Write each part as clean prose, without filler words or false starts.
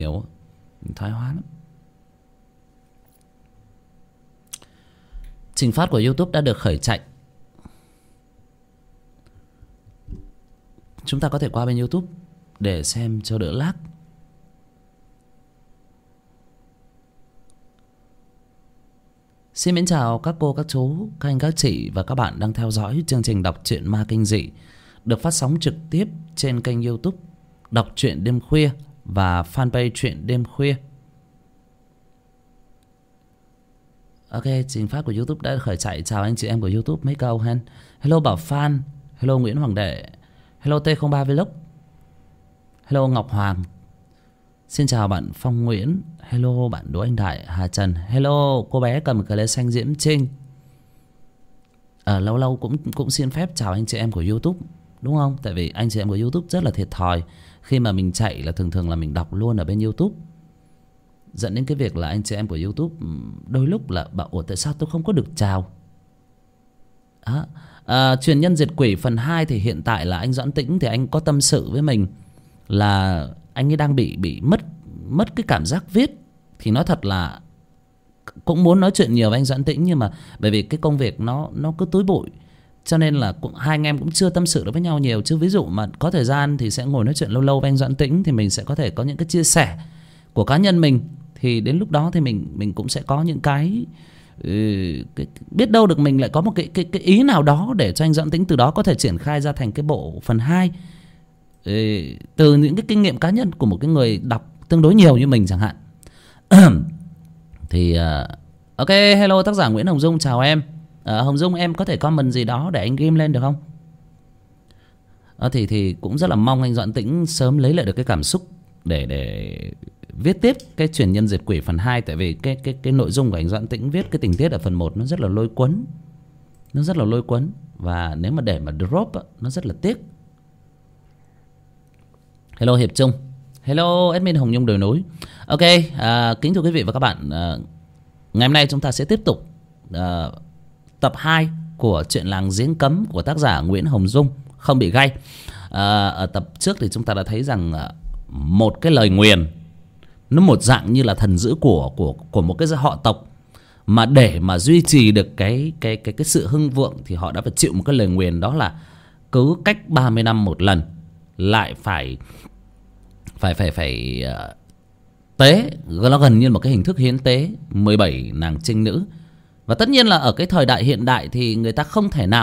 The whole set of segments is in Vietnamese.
nhiều, thoái hóa lắm. Trình phát của YouTube đã được khởi chạy. Chúng ta có thể qua bên YouTube để xem cho đỡ lag. Xin mến chào các cô, các chú, các anh, các chị và các bạn đang theo dõi chương trình đọc truyện ma kinh dị được phát sóng trực tiếp trên kênh YouTube Đọc truyện đêm khuya và fanpage truyện đêm khuya. Ok, trình phát của YouTube đã khởi chạy. Chào anh chị em của YouTube mấy câu hen. Hello Bảo Phan, hello Nguyễn Hoàng Đệ, hello T03 Vlog, hello Ngọc Hoàng. Xin chào bạn Phong Nguyễn, hello bạn Đỗ Anh Đại, Hà Trần, hello cô bé cầm cờ lê xanh Diễm Trinh. Lâu lâu cũng xin phép chào anh chị em của YouTube, đúng không? Tại vì anh chị em của YouTube rất là thiệt thòi. Khi mà mình chạy là thường là mình đọc luôn ở bên YouTube, dẫn đến cái việc là anh chị em của YouTube đôi lúc là bảo ủa tại sao tôi không có được chào. Truyền nhân diệt quỷ phần 2 thì hiện tại là anh Doãn Tĩnh thì anh có tâm sự với mình là anh ấy đang bị mất cái cảm giác viết. Thì nói thật là cũng muốn nói chuyện nhiều với anh Doãn Tĩnh, nhưng mà bởi vì cái công việc nó cứ túi bụi, cho nên là hai anh em cũng chưa tâm sự được với nhau nhiều. Chứ ví dụ mà có thời gian thì sẽ ngồi nói chuyện lâu lâu với anh Doãn Tĩnh, thì mình sẽ có thể có những cái chia sẻ của cá nhân mình. Thì đến lúc đó thì mình cũng sẽ có những cái biết đâu được mình lại có một cái ý nào đó để cho anh Doãn Tĩnh từ đó có thể triển khai ra thành cái bộ phần 2 từ những cái kinh nghiệm cá nhân của một cái người đọc tương đối nhiều như mình chẳng hạn. Thì ok, hello tác giả Nguyễn Hồng Dung, chào em. Hồng Dung, em có thể comment gì đó để anh ghim lên được không? Thì cũng rất là mong anh Doãn Tĩnh sớm lấy lại được cái cảm xúc để viết tiếp cái truyền nhân diệt quỷ phần 2. Tại vì cái nội dung của anh Doãn Tĩnh viết cái tình tiết ở phần 1 nó rất là lôi cuốn. Nó rất là lôi cuốn. Và nếu mà để mà drop nó rất là tiếc. Hello Hiệp Trung, hello admin Hồng Nhung đồi núi. Ok, kính thưa quý vị và các bạn, ngày hôm nay chúng ta sẽ tiếp tục tập 2 của truyện Làng Giếng Cấm của tác giả Nguyễn Hồng Dung, không bị gay. Ở tập trước thì chúng ta đã thấy rằng một cái lời nguyền nó một dạng như là thần dữ của một cái họ tộc, mà để mà duy trì được cái sự hưng vượng thì họ đã phải chịu một cái lời nguyền, đó là cứ cách 30 năm một lần lại phải tế. Nó gần như một cái hình thức hiến tế 17 nàng trinh nữ. Và tất nhiên là ở cái thời đại hiện đại thì người ta không thể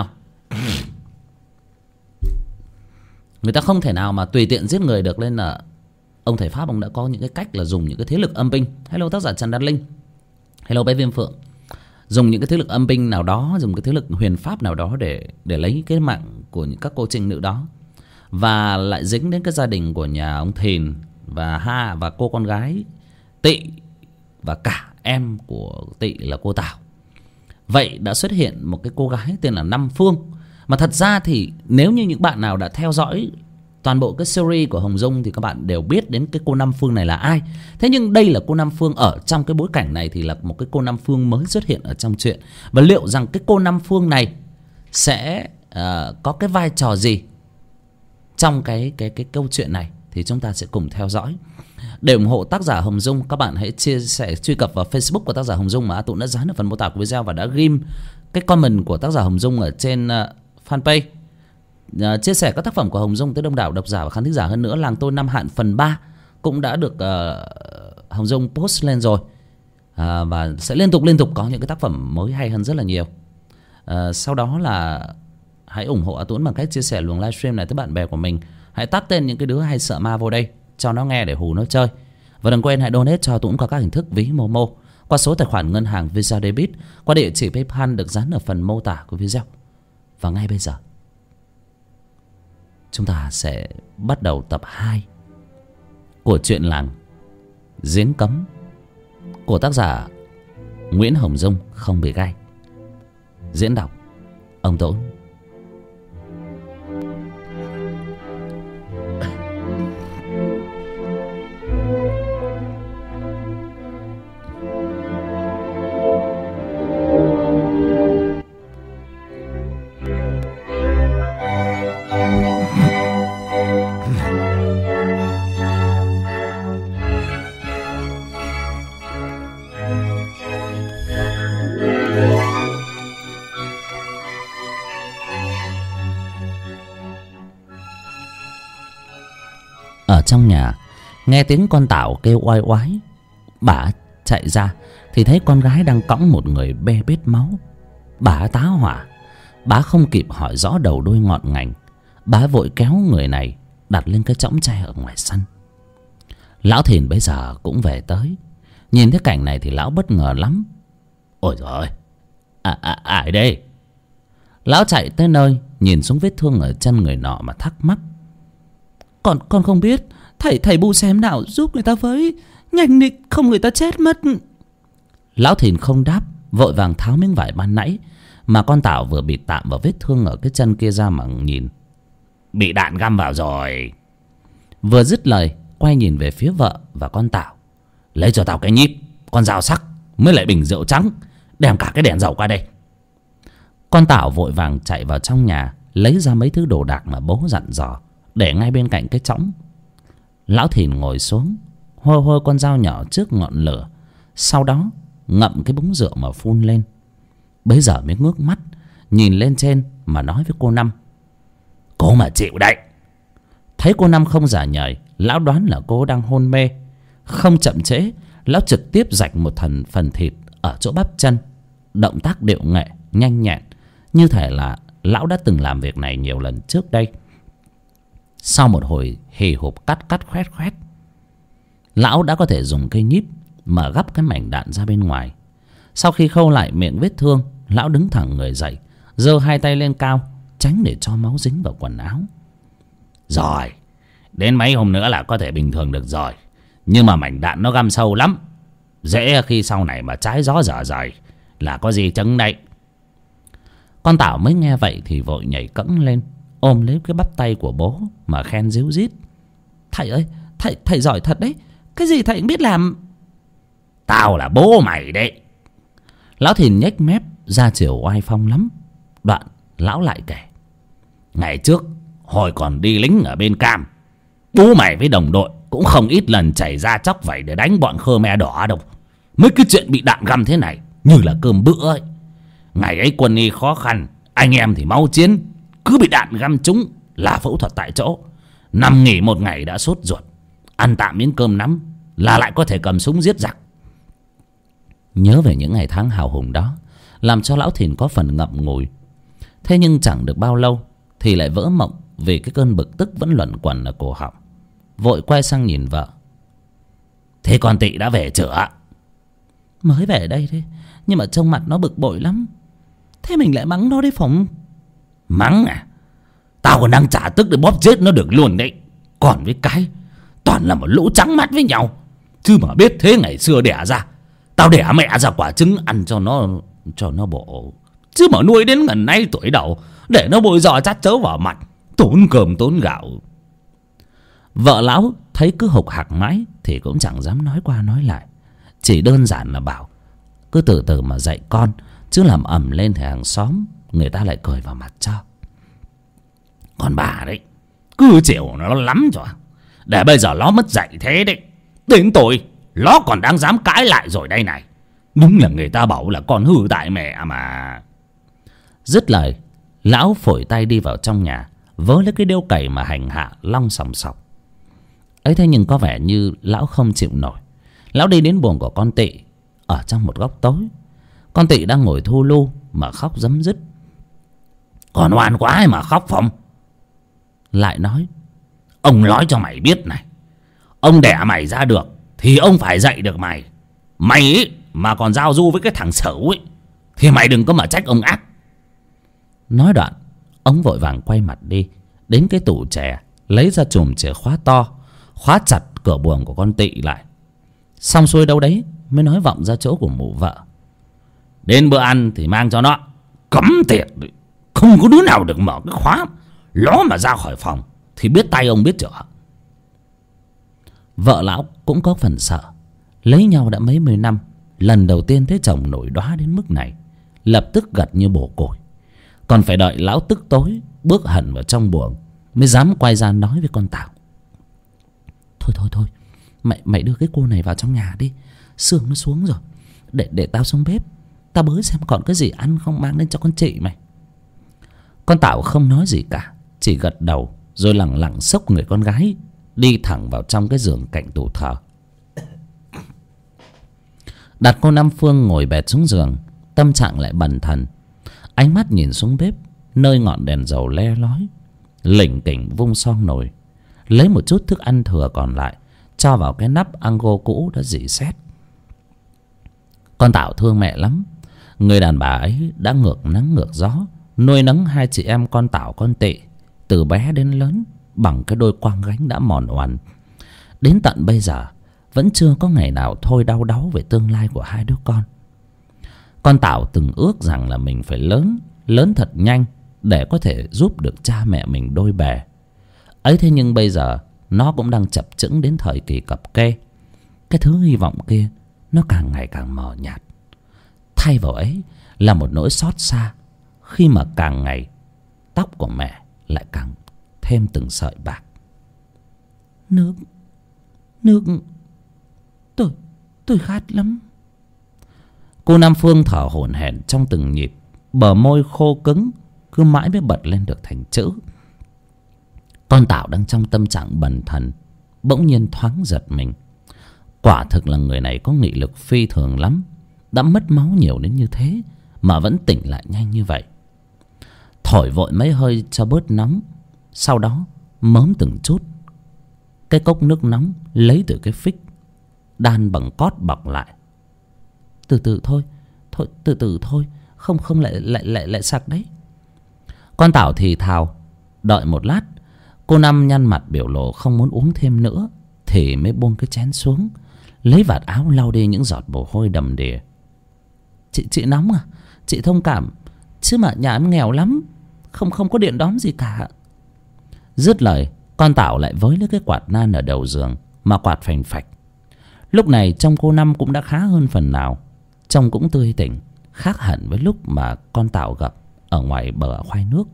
nào mà tùy tiện giết người được, nên là ông thầy Pháp ông đã có những cái cách là dùng những cái thế lực âm binh. Hello tác giả Trần Đan Linh, hello bé Viêm Phượng. Dùng những cái thế lực âm binh nào đó, dùng cái thế lực huyền pháp nào đó để lấy cái mạng của những các cô trinh nữ đó, và lại dính đến cái gia đình của nhà ông Thìn và cô con gái Tị, và cả em của Tị là cô Tảo. Vậy đã xuất hiện một cái cô gái tên là Năm Phương. Mà thật ra thì nếu như những bạn nào đã theo dõi toàn bộ cái series của Hồng Dung thì các bạn đều biết đến cái cô Năm Phương này là ai. Thế nhưng đây là cô Năm Phương ở trong cái bối cảnh này thì là một cái cô Năm Phương mới xuất hiện ở trong chuyện. Và liệu rằng cái cô Năm Phương này sẽ có cái vai trò gì trong cái câu chuyện này thì chúng ta sẽ cùng theo dõi. Để ủng hộ tác giả Hồng Dung, các bạn hãy chia sẻ, truy cập vào Facebook của tác giả Hồng Dung mà Tụng đã dán ở phần mô tả của video, và đã ghim cái comment của tác giả Hồng Dung ở trên fanpage. Chia sẻ các tác phẩm của Hồng Dung tới đông đảo độc giả và khán thính giả hơn nữa. Làng Tôi Năm Hạn phần 3 cũng đã được Hồng Dung post lên rồi, và sẽ liên tục có những cái tác phẩm mới hay hơn rất là nhiều. Sau đó là hãy ủng hộ A Tuấn bằng cách chia sẻ luồng livestream này tới bạn bè của mình. Hãy tắt tên những cái đứa hay sợ ma vô đây cho nó nghe để hù nó chơi. Và đừng quên hãy donate cho A Tuấn qua các hình thức ví Momo, qua số tài khoản ngân hàng Visa Debit, qua địa chỉ PayPal được dán ở phần mô tả của video. Và ngay bây giờ chúng ta sẽ bắt đầu tập 2 của truyện Làng Giếng Cấm của tác giả Nguyễn Hồng Dung, không bị gay. Diễn đọc ông Tốn. trong nhà nghe tiếng con Tảo kêu oai oái. Bà chạy ra thì thấy con gái đang cõng một người bê bết máu. Bà tá hỏa. Bà không kịp hỏi rõ đầu đuôi ngọn ngành, bà vội kéo người này đặt lên cái chõng tre ở ngoài sân. Lão Thìn bây giờ cũng về tới. Nhìn thấy cảnh này thì lão bất ngờ lắm. Ôi giời ơi, ai đây? Lão chạy tới nơi, nhìn xuống vết thương ở chân người nọ mà thắc mắc. Con không biết. Thầy bu xem nào giúp người ta với. Nhanh đi, không người ta chết mất. Lão Thìn không đáp, vội vàng tháo miếng vải ban nãy mà con Tảo vừa bịt tạm vào vết thương ở cái chân kia ra mà nhìn. Bị đạn găm vào rồi. Vừa dứt lời, quay nhìn về phía vợ và con Tảo. Lấy cho tao cái nhíp, con dao sắc, mới lại bình rượu trắng, đem cả cái đèn dầu qua đây. Con Tảo vội vàng chạy vào trong nhà, lấy ra mấy thứ đồ đạc mà bố dặn dò, để ngay bên cạnh cái chõng. Lão Thìn ngồi xuống, hôi hôi con dao nhỏ trước ngọn lửa, sau đó ngậm cái búng rượu mà phun lên. Bấy giờ mới ngước mắt nhìn lên trên mà nói với cô Năm. Cô mà chịu đấy. Thấy cô Năm không giả nhời, lão đoán là cô đang hôn mê. Không chậm trễ, lão trực tiếp rạch một phần thịt ở chỗ bắp chân. Động tác điệu nghệ nhanh nhẹn, như thể là lão đã từng làm việc này nhiều lần trước đây. Sau một hồi hì hục cắt khoét khoét, lão đã có thể dùng cây nhíp mà gắp cái mảnh đạn ra bên ngoài. Sau khi khâu lại miệng vết thương, lão đứng thẳng người dậy, giơ hai tay lên cao, tránh để cho máu dính vào quần áo. Rồi, đến mấy hôm nữa là có thể bình thường được rồi. Nhưng mà mảnh đạn nó găm sâu lắm, dễ khi sau này mà trái gió dở dời là có gì chấn đấy. Con Tảo mới nghe vậy thì vội nhảy cẫng lên, ôm lấy cái bắp tay của bố mà khen ríu rít. Thầy ơi, thầy giỏi thật đấy. Cái gì thầy cũng biết làm. Tao là bố mày đấy. Lão Thìn nhếch mép ra chiều oai phong lắm. Đoạn lão lại kể. Ngày trước hồi còn đi lính ở bên Cam, bố mày với đồng đội cũng không ít lần chảy ra chóc vẩy để đánh bọn Khmer đỏ đâu. Mấy cái chuyện bị đạn găm thế này như là cơm bữa ấy. Ngày ấy quân y khó khăn, anh em thì máu chiến, cứ bị đạn găm trúng là phẫu thuật tại chỗ. Nằm nghỉ một ngày đã sốt ruột, ăn tạm miếng cơm nắm là lại có thể cầm súng giết giặc. Nhớ về những ngày tháng hào hùng đó, làm cho lão Thìn có phần ngậm ngùi. Thế nhưng chẳng được bao lâu thì lại vỡ mộng, vì cái cơn bực tức vẫn luẩn quẩn ở cổ họng. Vội quay sang nhìn vợ. Thế con Tị đã về chưa ạ? Mới về đây thôi, nhưng mà trông mặt nó bực bội lắm. Thế mình lại mắng nó đấy phỏng. Mắng à? Tao còn đang trả tức để bóp chết nó được luôn đấy. Còn với cái toàn là một lũ trắng mắt với nhau. Chứ mà biết thế ngày xưa đẻ ra, tao đẻ mẹ ra quả trứng ăn cho nó bổ. Chứ mà nuôi đến gần nay tuổi đầu, để nó bôi giò chát chớ vào mặt, tốn cơm tốn gạo. Vợ lão thấy cứ hục hặc mãi thì cũng chẳng dám nói qua nói lại, chỉ đơn giản là bảo cứ từ từ mà dạy con, chứ làm ầm lên thì hàng xóm người ta lại cười vào mặt cho. Còn bà đấy cứ chịu nó lắm rồi, để bây giờ nó mất dạy thế đấy. Đến tôi nó còn đang dám cãi lại rồi đây này. Đúng là người ta bảo là con hư tại mẹ mà. Dứt lời, lão phổi tay đi vào trong nhà, vớ lấy cái điêu cày mà hành hạ long sòng sọc. Ấy thế nhưng có vẻ như lão không chịu nổi. Lão đi đến buồng của con Tị. Ở trong một góc tối, con Tị đang ngồi thu lu mà khóc rấm rứt. Còn oan quá mà khóc phòng. Lại nói, ông nói cho mày biết này, ông đẻ mày ra được thì ông phải dạy được mày. Mày ấy mà còn giao du với cái thằng Sửu ấy thì mày đừng có mà trách ông ác. Nói đoạn, ông vội vàng quay mặt đi đến cái tủ chè, lấy ra chùm chìa khóa to, khóa chặt cửa buồng của con Tị lại. Xong xuôi đâu đấy mới nói vọng ra chỗ của mụ vợ. Đến bữa ăn thì mang cho nó, cấm tiệt, không có đứa nào được mở cái khóa. Nó mà ra khỏi phòng thì biết tay ông biết chưa. Vợ lão cũng có phần sợ. Lấy nhau đã mấy mươi năm, lần đầu tiên thấy chồng nổi đóa đến mức này, lập tức gật như bổ củi. Còn phải đợi lão tức tối bước hẳn vào trong buồng mới dám quay ra nói với con Tảo. Thôi mày đưa cái cô này vào trong nhà đi, sương nó xuống rồi. Để tao xuống bếp, tao bới xem còn cái gì ăn không mang lên cho con chị mày. Con Tảo không nói gì cả, chỉ gật đầu rồi lẳng lặng xốc người con gái đi thẳng vào trong cái giường cạnh tủ thờ. Đặt cô Năm Phương ngồi bệt xuống giường, tâm trạng lại bần thần. Ánh mắt nhìn xuống bếp, nơi ngọn đèn dầu le lói. Lỉnh kỉnh vung xoong nồi, lấy một chút thức ăn thừa còn lại cho vào cái nắp ango cũ đã rỉ sét. Con Tảo thương mẹ lắm. Người đàn bà ấy đã ngược nắng ngược gió nuôi nấng hai chị em con Tảo con Tị từ bé đến lớn bằng cái đôi quang gánh đã mòn oằn. Đến tận bây giờ vẫn chưa có ngày nào thôi đau đáu về tương lai của hai đứa con. Con Tảo từng ước rằng là mình phải lớn thật nhanh để có thể giúp được cha mẹ mình đôi bề. Ấy thế nhưng bây giờ nó cũng đang chập chững đến thời kỳ cập kê. Cái thứ hy vọng kia nó càng ngày càng mờ nhạt. Thay vào ấy là một nỗi xót xa khi mà càng ngày tóc của mẹ lại càng thêm từng sợi bạc. Nước tôi khát lắm. Cô Nam Phương thở hổn hển trong từng nhịp, bờ môi khô cứng cứ mãi mới bật lên được thành chữ. Con Tảo đang trong tâm trạng bần thần, bỗng nhiên thoáng giật mình. Quả thực là người này có nghị lực phi thường lắm. Đã mất máu nhiều đến như thế mà vẫn tỉnh lại nhanh như vậy. Thổi vội mấy hơi cho bớt nóng, sau đó mớm từng chút cái cốc nước nóng lấy từ cái phích đan bằng cót bọc lại. Từ từ thôi, từ từ thôi, không lại sặc đấy. Con Tảo thì thào. Đợi một lát, cô Năm nhăn mặt biểu lộ không muốn uống thêm nữa thì mới buông cái chén xuống, lấy vạt áo lau đi những giọt mồ hôi đầm đìa. Chị nóng à? Chị thông cảm, chứ mà nhà em nghèo lắm, không có điện đóm gì cả. Dứt lời, con Tảo lại với lấy cái quạt nan ở đầu giường mà quạt phành phạch. Lúc này trông cô Năm cũng đã khá hơn phần nào, trông cũng tươi tỉnh, khác hẳn với lúc mà con Tảo gặp ở ngoài bờ khoai nước.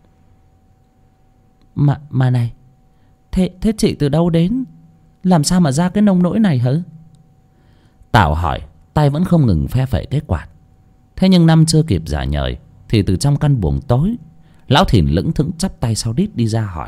Mà này, thế chị từ đâu đến? Làm sao mà ra cái nông nỗi này hả? Tảo hỏi, tay vẫn không ngừng phe phẩy cái quạt. Thế nhưng Năm chưa kịp giả nhời thì từ trong căn buồng tối, lão Thìn lững thững chắp tay sau đít đi ra hỏi.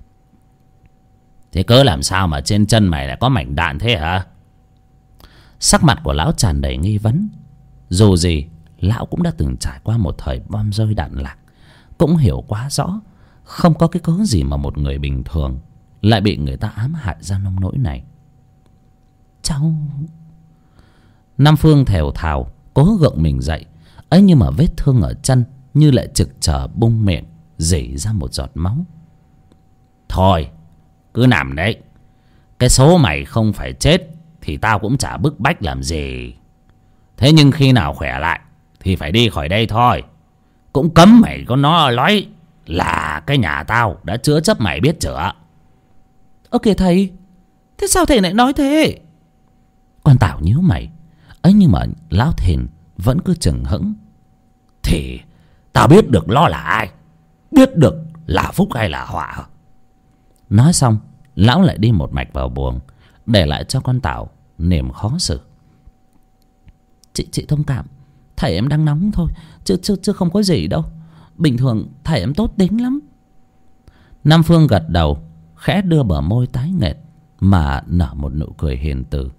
Thế cớ làm sao mà trên chân mày lại có mảnh đạn thế hả? Sắc mặt của lão tràn đầy nghi vấn. Dù gì lão cũng đã từng trải qua một thời bom rơi đạn lạc, cũng hiểu quá rõ không có cái cớ gì mà một người bình thường lại bị người ta ám hại ra nông nỗi này. Cháu... Nam Phương thều thào cố gượng mình dậy, ấy nhưng mà vết thương ở chân như lại trực chờ bung miệng rỉ ra một giọt máu. Thôi cứ nằm đấy, cái số mày không phải chết thì tao cũng chả bức bách làm gì. Thế nhưng khi nào khỏe lại thì phải đi khỏi đây thôi. Cũng cấm mày có nói là cái nhà tao đã chữa chấp mày, biết chưa? Ơ kìa thầy, thế sao thầy lại nói thế? Con Tảo nhíu mày, ấy nhưng mà lão Thìn vẫn cứ chừng hững. Thì tao biết được nó là ai, biết được là phúc hay là họa. Nói xong lão lại đi một mạch vào buồng, để lại cho con Tảo niềm khó xử. Chị thông cảm, thầy em đang nóng thôi, chứ không có gì đâu. Bình thường thầy em tốt tính lắm. Nam Phương gật đầu, khẽ đưa bờ môi tái nghệt mà nở một nụ cười hiền từ.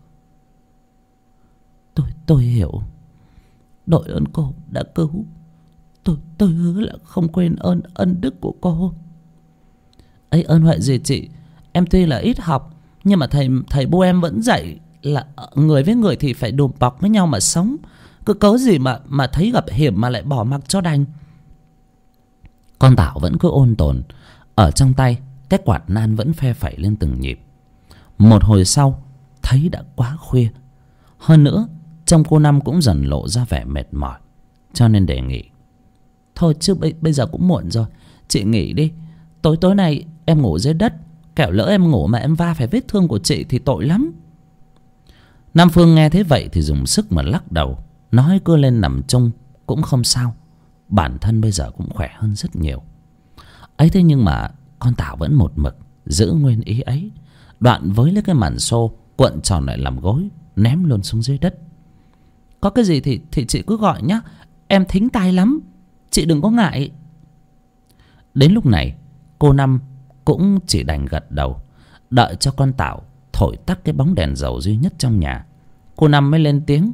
Tôi hiểu. Đội ơn cô đã cứu. Tôi hứa là không quên ân đức của cô. Ấy ơn huệ gì chị? Em tuy là ít học, nhưng mà thầy bố em vẫn dạy là người với người thì phải đùm bọc với nhau mà sống. Cứ cớ gì mà thấy gặp hiểm mà lại bỏ mặc cho đành. Con Tảo vẫn cứ ôn tồn. Ở trong tay cái quạt nan vẫn phe phẩy lên từng nhịp. Một hồi sau thấy đã quá khuya. Hơn nữa trông cô Năm cũng dần lộ ra vẻ mệt mỏi, cho nên đề nghị. Thôi chứ bây giờ cũng muộn rồi, chị nghỉ đi. Tối nay em ngủ dưới đất, kẻo lỡ em ngủ mà em va phải vết thương của chị thì tội lắm. Nam Phương nghe thế vậy thì dùng sức mà lắc đầu, nói cứ lên nằm chung cũng không sao, bản thân bây giờ cũng khỏe hơn rất nhiều. Ấy thế nhưng mà con Tảo vẫn một mực giữ nguyên ý ấy, đoạn với lấy cái màn xô cuộn tròn lại làm gối, ném luôn xuống dưới đất. Có cái gì thì chị cứ gọi nhá, em thính tai lắm, chị đừng có ngại. Đến lúc này cô Năm cũng chỉ đành gật đầu, Đợi cho con Tảo thổi tắt cái bóng đèn dầu duy nhất trong nhà, cô Năm mới lên tiếng.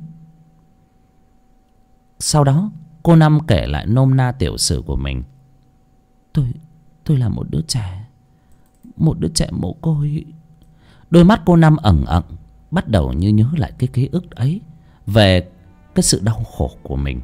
Sau đó cô Năm kể lại nôm na tiểu sử của mình. Tôi là một đứa trẻ mồ côi. Đôi mắt cô Năm ẩn ẩn bắt đầu như nhớ lại cái ký ức ấy, về cái sự đau khổ của mình.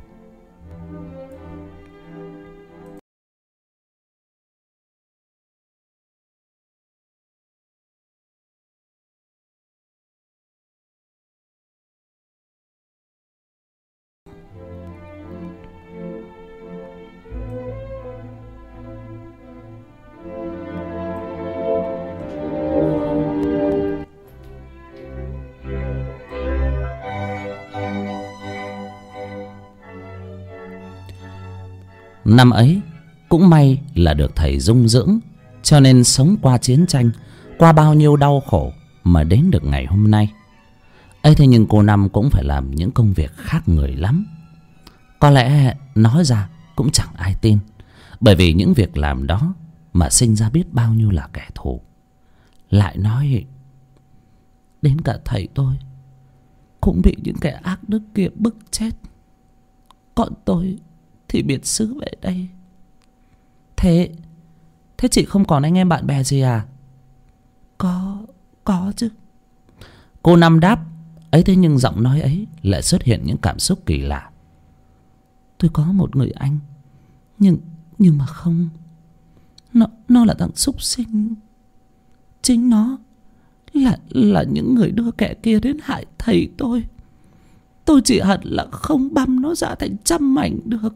Năm ấy cũng may là được thầy dung dưỡng, cho nên sống qua chiến tranh, qua bao nhiêu đau khổ mà đến được ngày hôm nay. ấy thế nhưng cô Năm cũng phải làm những công việc khác người lắm. Có lẽ nói ra cũng chẳng ai tin, bởi vì những việc làm đó mà sinh ra biết bao nhiêu là kẻ thù. Lại nói đến cả thầy tôi cũng bị những kẻ ác đức kia bức chết, còn tôi thì biệt xứ về đây. Thế chị không còn anh em bạn bè gì à? Có chứ. Cô Năm đáp. Ấy thế nhưng giọng nói ấy lại xuất hiện những cảm xúc kỳ lạ. Tôi có một người anh, nhưng mà không, nó là thằng súc sinh. Chính nó là những người đưa kẻ kia đến hại thầy tôi. Tôi chỉ hận là không băm nó ra thành trăm mảnh được.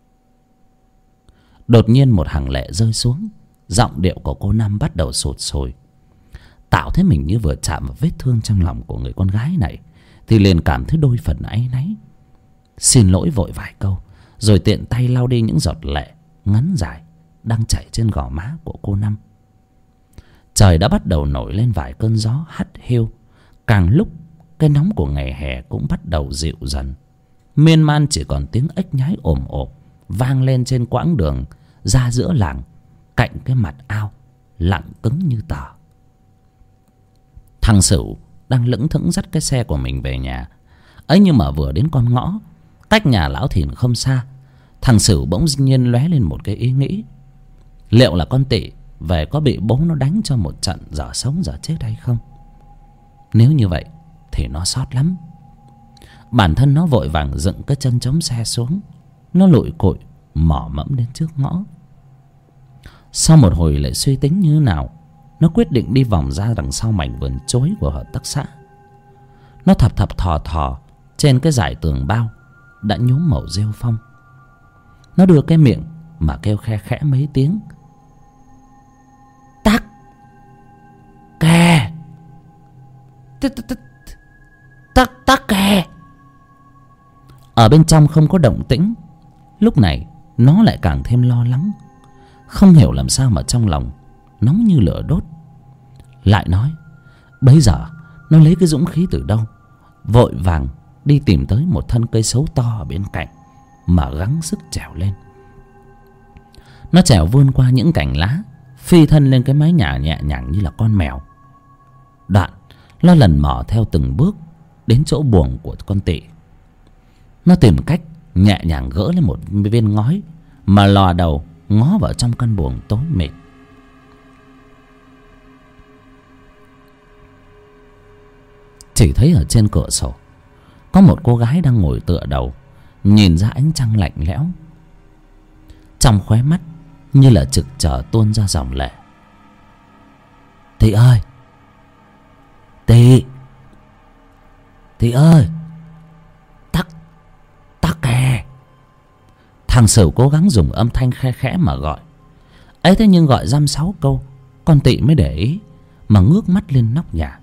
Đột nhiên một hàng lệ rơi xuống, giọng điệu của cô Năm bắt đầu sụt sùi. Tạo thấy mình như vừa chạm vào vết thương trong lòng của người con gái này, thì liền cảm thấy đôi phần áy náy. Xin lỗi vội vài câu, rồi tiện tay lau đi những giọt lệ ngắn dài đang chảy trên gò má của cô Năm. Trời đã bắt đầu nổi lên vài cơn gió hắt hiu. Càng lúc cái nóng của ngày hè cũng bắt đầu dịu dần. Miên man chỉ còn tiếng ếch nhái ồm ồm vang lên trên quãng đường ra giữa làng, cạnh cái mặt ao lặng cứng như tờ. Thằng Sửu đang lững thững dắt cái xe của mình về nhà. ấy nhưng mà vừa đến con ngõ cách nhà lão Thìn không xa, thằng Sửu bỗng nhiên lóe lên một cái ý nghĩ. Liệu là con Tị về có bị bố nó đánh cho một trận giờ sống giờ chết hay không? Nếu như vậy thì nó sót lắm. Bản thân nó vội vàng dựng cái chân chống xe xuống, nó lụi cụi mỏ mẫm đến trước ngõ. Sau một hồi lại suy tính như nào, nó quyết định đi vòng ra đằng sau mảnh vườn chối của hợp tác xã. Nó thập thò trên cái dải tường bao đã nhuốm màu rêu phong. Nó đưa cái miệng mà kêu khe khẽ mấy tiếng. Tắc kè, tắc kè. Ở bên trong không có động tĩnh. Lúc này nó lại càng thêm lo lắng, không hiểu làm sao mà trong lòng nóng như lửa đốt. Lại nói bấy giờ nó lấy cái dũng khí từ đâu, vội vàng đi tìm tới một thân cây sấu to ở bên cạnh mà gắng sức trèo lên. Nó trèo vươn qua những cành lá, phi thân lên cái mái nhà nhẹ nhàng như là con mèo. Đoạn nó lần mò theo từng bước đến chỗ buồng của con Tị. Nó tìm cách nhẹ nhàng gỡ lên một viên ngói mà lò đầu ngó vào trong căn buồng tối mịt. Chỉ thấy ở trên cửa sổ có một cô gái đang ngồi tựa đầu nhìn ra ánh trăng lạnh lẽo. Trong khóe mắt như là trực chờ tuôn ra dòng lệ. Tị ơi, Tị ơi, tắc kè. Thằng Sửu cố gắng dùng âm thanh khe khẽ mà gọi. ấy thế nhưng gọi dăm sáu câu con Tị mới để ý mà ngước mắt lên nóc nhà.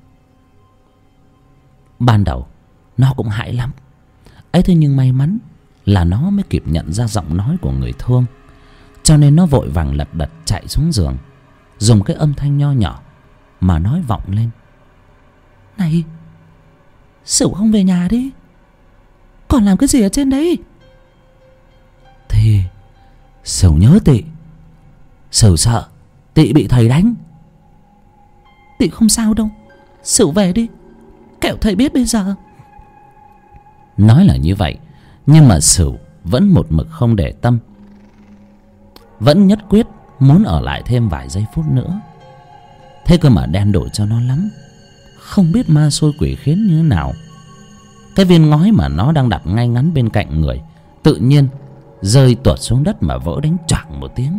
Ban đầu nó cũng hãi lắm. ấy thế nhưng may mắn là nó mới kịp nhận ra giọng nói của người thương, cho nên nó vội vàng lật đật chạy xuống giường, dùng cái âm thanh nho nhỏ mà nói vọng lên. Này, Sửu không về nhà đi, còn làm cái gì ở trên đấy? Thì Sửu nhớ Tị, Sửu sợ Tị bị thầy đánh. Tị không sao đâu, Sửu về đi, kẻo thầy biết bây giờ. Nói là như vậy, nhưng mà Sửu vẫn một mực không để tâm, vẫn nhất quyết muốn ở lại thêm vài giây phút nữa. Thế cơ mà đen đổi cho nó lắm, không biết ma xôi quỷ khiến như thế nào. Cái viên ngói mà nó đang đặt ngay ngắn bên cạnh người tự nhiên rơi tuột xuống đất mà vỡ đánh choảng một tiếng.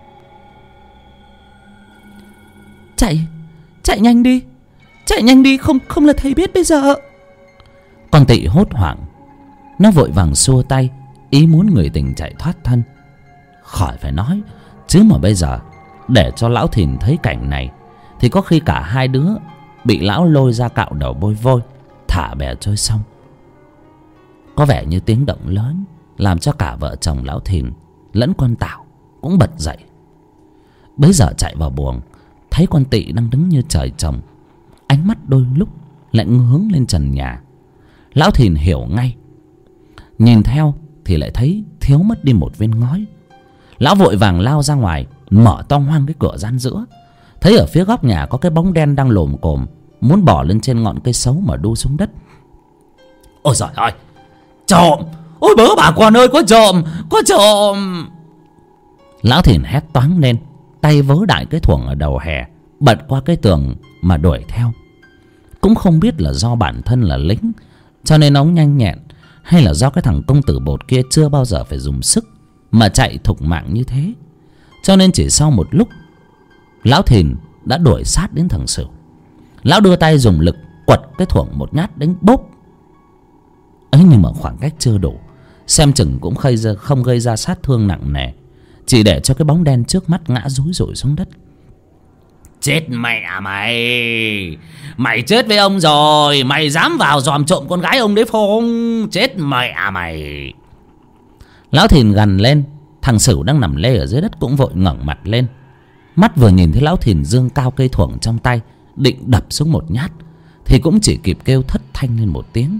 Chạy nhanh đi, chạy nhanh đi, không là thầy biết bây giờ. Con Tị hốt hoảng, nó vội vàng xua tay, ý muốn người tình chạy thoát thân. Khỏi phải nói, chứ mà bây giờ để cho lão Thìn thấy cảnh này thì có khi cả hai đứa bị lão lôi ra cạo đầu bôi vôi, thả bè trôi sông. Có vẻ như tiếng động lớn làm cho cả vợ chồng lão Thìn lẫn con Tảo cũng bật dậy. Bấy giờ chạy vào buồng, thấy con Tị đang đứng như trời trồng, ánh mắt đôi lúc lại hướng lên trần nhà. Lão Thìn hiểu ngay, nhìn theo thì lại thấy thiếu mất đi một viên ngói. Lão vội vàng lao ra ngoài, mở toang hoang cái cửa gian giữa, thấy ở phía góc nhà có cái bóng đen đang lồm cồm muốn bỏ lên trên ngọn cây sấu mà đu xuống đất. Ôi giời ơi, trộm! Ôi bớ bà con ơi, có trộm, có trộm! Lão Thìn hét toáng lên, tay vớ đại cái thuổng ở đầu hè, bật qua cái tường mà đuổi theo. Cũng không biết là do bản thân là lính cho nên ông nhanh nhẹn, hay là do cái thằng công tử bột kia chưa bao giờ phải dùng sức mà chạy thục mạng như thế, cho nên chỉ sau một lúc lão Thìn đã đuổi sát đến thằng Sửu. Lão đưa tay dùng lực quật cái thuổng một nhát đánh bốp ấy, nhưng mà khoảng cách chưa đủ, xem chừng cũng không gây ra sát thương nặng nề, chỉ để cho cái bóng đen trước mắt ngã rúi rủi xuống đất. Chết mẹ mày, mày chết với ông rồi, mày dám vào dòm trộm con gái ông đấy không? Chết mẹ mày! Lão Thìn gằn lên. Thằng Sửu đang nằm lê ở dưới đất cũng vội ngẩng mặt lên, mắt vừa nhìn thấy lão Thìn giương cao cây thuổng trong tay định đập xuống một nhát thì cũng chỉ kịp kêu thất thanh lên một tiếng.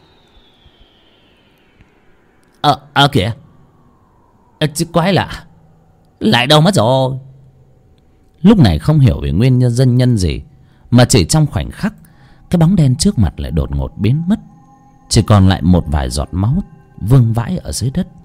Kìa, chứ quái lạ, lại đâu mất rồi. Lúc này không hiểu vì nguyên nhân gì mà chỉ trong khoảnh khắc, cái bóng đen trước mặt lại đột ngột biến mất, chỉ còn lại một vài giọt máu vương vãi ở dưới đất.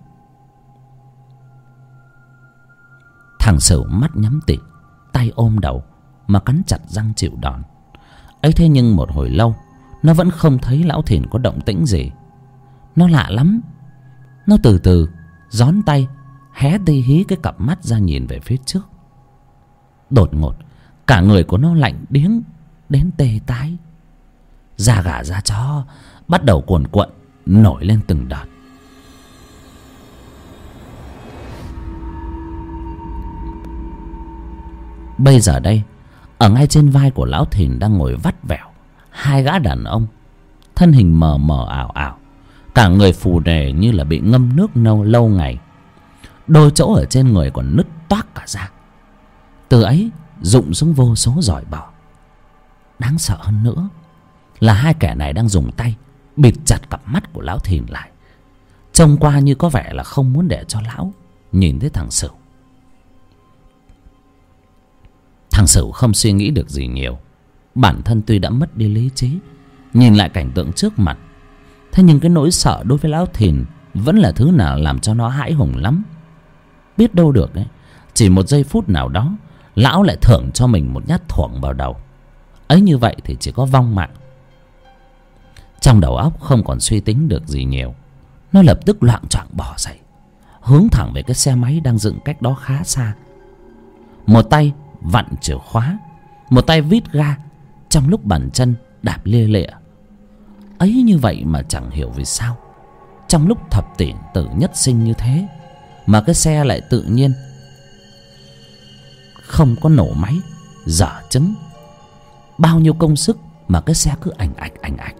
Thằng Sửu mắt nhắm tịt, tay ôm đầu mà cắn chặt răng chịu đòn. Ấy thế nhưng một hồi lâu nó vẫn không thấy lão Thìn có động tĩnh gì. Nó lạ lắm. Nó từ từ gión tay hé tì hí cái cặp mắt ra nhìn về phía trước. Đột ngột cả người của nó lạnh điếng đến tê tái, da gà da chó bắt đầu cuồn cuộn nổi lên từng đợt. Bây giờ đây, ở ngay trên vai của lão Thìn đang ngồi vắt vẻo hai gã đàn ông, thân hình mờ mờ ảo ảo, cả người phù nề như là bị ngâm nước lâu ngày. Đôi chỗ ở trên người còn nứt toác cả ra, từ ấy rụng xuống vô số giỏi bọ. Đáng sợ hơn nữa là hai kẻ này đang dùng tay bịt chặt cặp mắt của lão Thìn lại, trông qua như có vẻ là không muốn để cho lão nhìn thấy thằng Sửu. Thằng Sửu không suy nghĩ được gì nhiều. Bản thân tuy đã mất đi lý trí, nhìn lại cảnh tượng trước mặt, thế nhưng cái nỗi sợ đối với lão Thìn vẫn là thứ nào làm cho nó hãi hùng lắm. Biết đâu được đấy, chỉ một giây phút nào đó lão lại thưởng cho mình một nhát thuổng vào đầu ấy, như vậy thì chỉ có vong mạng. Trong đầu óc không còn suy tính được gì nhiều, nó lập tức loạng choạng bỏ dậy, hướng thẳng về cái xe máy đang dựng cách đó khá xa. Một tay vặn chìa khóa, một tay vít ga, trong lúc bàn chân đạp lia lịa. Ấy như vậy mà chẳng hiểu vì sao trong lúc thập tử nhất sinh như thế mà cái xe lại tự nhiên không có nổ máy dở trứng. Bao nhiêu công sức mà cái xe cứ ảnh ạch.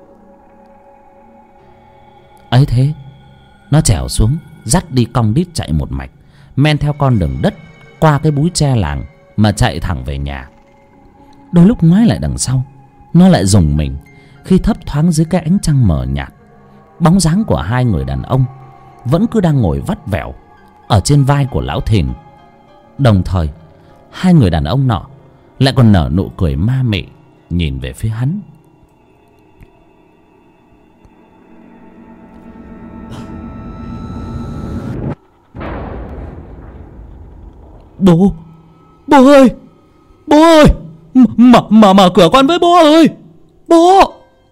Ấy thế nó trèo xuống, dắt đi cong đít chạy một mạch, men theo con đường đất qua cái búi tre làng mà chạy thẳng về nhà. Đôi lúc ngoái lại đằng sau, nó lại rùng mình khi thấp thoáng dưới cái ánh trăng mờ nhạt, bóng dáng của hai người đàn ông vẫn cứ đang ngồi vắt vẻo ở trên vai của lão Thìn. Đồng thời hai người đàn ông nọ lại còn nở nụ cười ma mị nhìn về phía hắn. Bố ơi, bố ơi, mở cửa con với bố ơi, bố.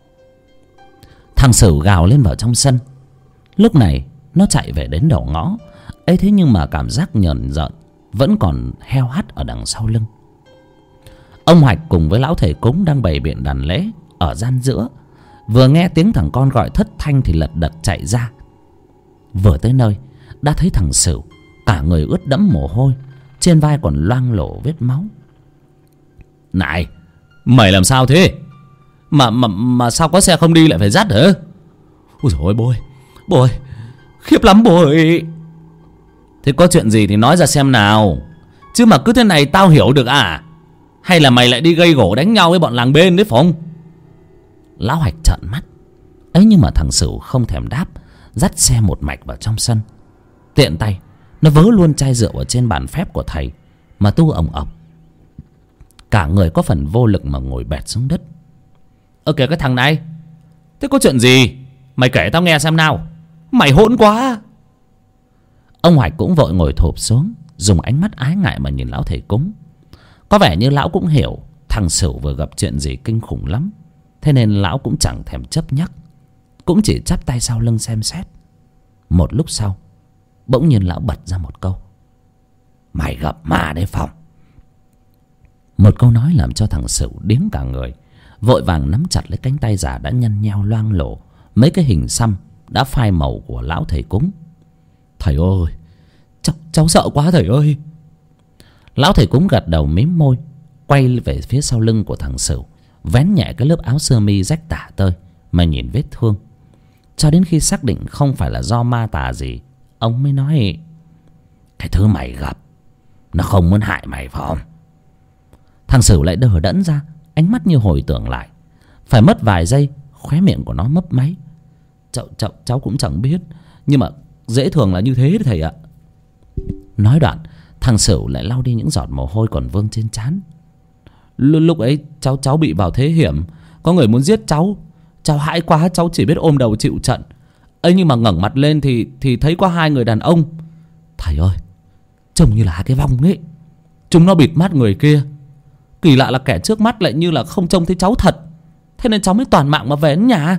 Thằng Sửu gào lên vào trong sân. Lúc này nó chạy về đến đầu ngõ ấy, thế nhưng mà cảm giác nhờn rợn vẫn còn heo hắt ở đằng sau lưng. Ông Hoạch cùng với lão thầy cúng đang bày biện đàn lễ ở gian giữa, vừa nghe tiếng thằng con gọi thất thanh thì lật đật chạy ra. Vừa tới nơi đã thấy thằng Sửu cả người ướt đẫm mồ hôi, trên vai còn loang lổ vết máu. Này, mày làm sao thế? Mà sao có xe không đi lại phải dắt hả? Ôi dồi ôi, bố ơi, khiếp lắm bố ơi. Thế có chuyện gì thì nói ra xem nào, chứ mà cứ thế này tao hiểu được à? Hay là mày lại đi gây gổ đánh nhau với bọn làng bên đấy phải không? Lão Hoạch trợn mắt ấy, nhưng mà thằng Sửu không thèm đáp, dắt xe một mạch vào trong sân. Tiện tay nó vớ luôn chai rượu ở trên bàn phép của thầy mà tu ồng ọc. Cả người có phần vô lực mà ngồi bệt xuống đất. Ơ kìa cái thằng này, thế có chuyện gì? Mày kể tao nghe xem nào. Mày hỗn quá. Ông Hoạch cũng vội ngồi thụp xuống, dùng ánh mắt ái ngại mà nhìn lão thầy cúng. Có vẻ như lão cũng hiểu thằng Sửu vừa gặp chuyện gì kinh khủng lắm, thế nên lão cũng chẳng thèm chấp nhắc, cũng chỉ chắp tay sau lưng xem xét. Một lúc sau, bỗng nhiên lão bật ra một câu: Mày gặp ma đấy Phong. Một câu nói làm cho thằng Sửu điếng cả người, vội vàng nắm chặt lấy cánh tay già đã nhăn nheo loang lổ mấy cái hình xăm đã phai màu của lão thầy cúng. Thầy ơi, cháu sợ quá thầy ơi. Lão thầy cúng gật đầu mím môi, quay về phía sau lưng của thằng Sửu, vén nhẹ cái lớp áo sơ mi rách tả tơi mà nhìn vết thương. Cho đến khi xác định không phải là do ma tà gì, ông mới nói: Cái thứ mày gặp nó không muốn hại mày phải không? Thằng Sửu lại đờ đẫn ra, ánh mắt như hồi tưởng lại. Phải mất vài giây, khóe miệng của nó mấp máy: Cháu cũng chẳng biết, nhưng mà dễ thường là như thế thầy ạ. Nói đoạn, thằng Sửu lại lau đi những giọt mồ hôi còn vương trên trán. Lúc ấy cháu bị vào thế hiểm, có người muốn giết cháu. Cháu hãi quá, cháu chỉ biết ôm đầu chịu trận ấy, nhưng mà ngẩng mặt lên thì thấy có hai người đàn ông. Thầy ơi, trông như là cái vong ấy. Chúng nó bịt mắt người kia. Kỳ lạ là kẻ trước mắt lại như là không trông thấy cháu thật, thế nên cháu mới toàn mạng mà về đến nhà.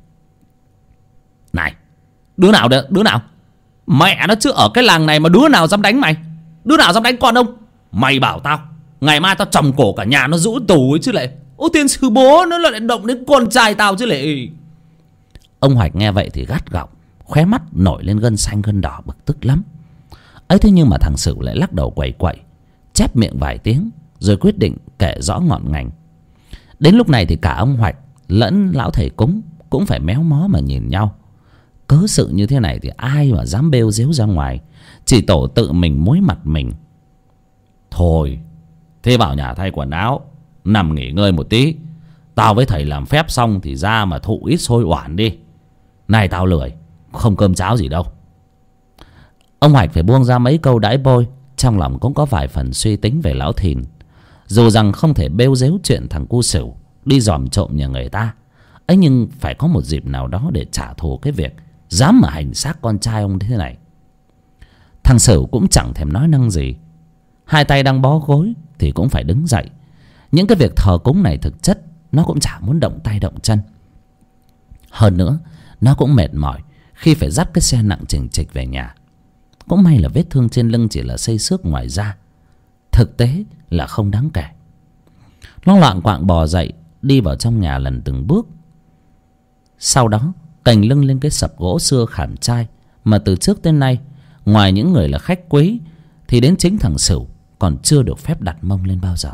Này, đứa nào đấy, đứa nào? Mẹ nó chứ, ở cái làng này mà đứa nào dám đánh mày? Đứa nào dám đánh con ông? Mày bảo tao ngày mai tao tròng cổ cả nhà nó rũ tù ấy chứ lại. Ô tiên sư bố nó lại động đến con trai tao chứ lại. Ông Hoạch nghe vậy thì gắt gỏng, khóe mắt nổi lên gân xanh gân đỏ, bực tức lắm ấy. Thế nhưng mà thằng Sửu lại lắc đầu quẩy quẩy, chép miệng vài tiếng rồi quyết định kể rõ ngọn ngành. Đến lúc này thì cả ông Hoạch lẫn lão thầy cúng cũng phải méo mó mà nhìn nhau. Cớ sự như thế này thì ai mà dám bêu dếu ra ngoài, chỉ tổ tự mình muối mặt mình. Thôi, thế vào nhà thay quần áo, nằm nghỉ ngơi một tí. Tao với thầy làm phép xong thì ra mà thụ ít xôi oản đi. Này tao lười, không cơm cháo gì đâu. Ông Hoạch phải buông ra mấy câu đãi bôi, trong lòng cũng có vài phần suy tính về lão Thìn. Dù rằng không thể bêu dếu chuyện thằng cu Sửu đi dòm trộm nhà người ta ấy, nhưng phải có một dịp nào đó để trả thù cái việc dám mà hành xác con trai ông thế này. Thằng Sửu cũng chẳng thèm nói năng gì, hai tay đang bó gối thì cũng phải đứng dậy. Những cái việc thờ cúng này thực chất nó cũng chả muốn động tay động chân. Hơn nữa, nó cũng mệt mỏi khi phải dắt cái xe nặng chình chịch về nhà. Cũng may là vết thương trên lưng chỉ là xây xước ngoài da, thực tế là không đáng kể. Nó loạng quạng bò dậy, đi vào trong nhà lần từng bước. Sau đó cành lưng lên cái sập gỗ xưa khảm trai mà từ trước tới nay, ngoài những người là khách quý thì đến chính thằng Sửu còn chưa được phép đặt mông lên bao giờ.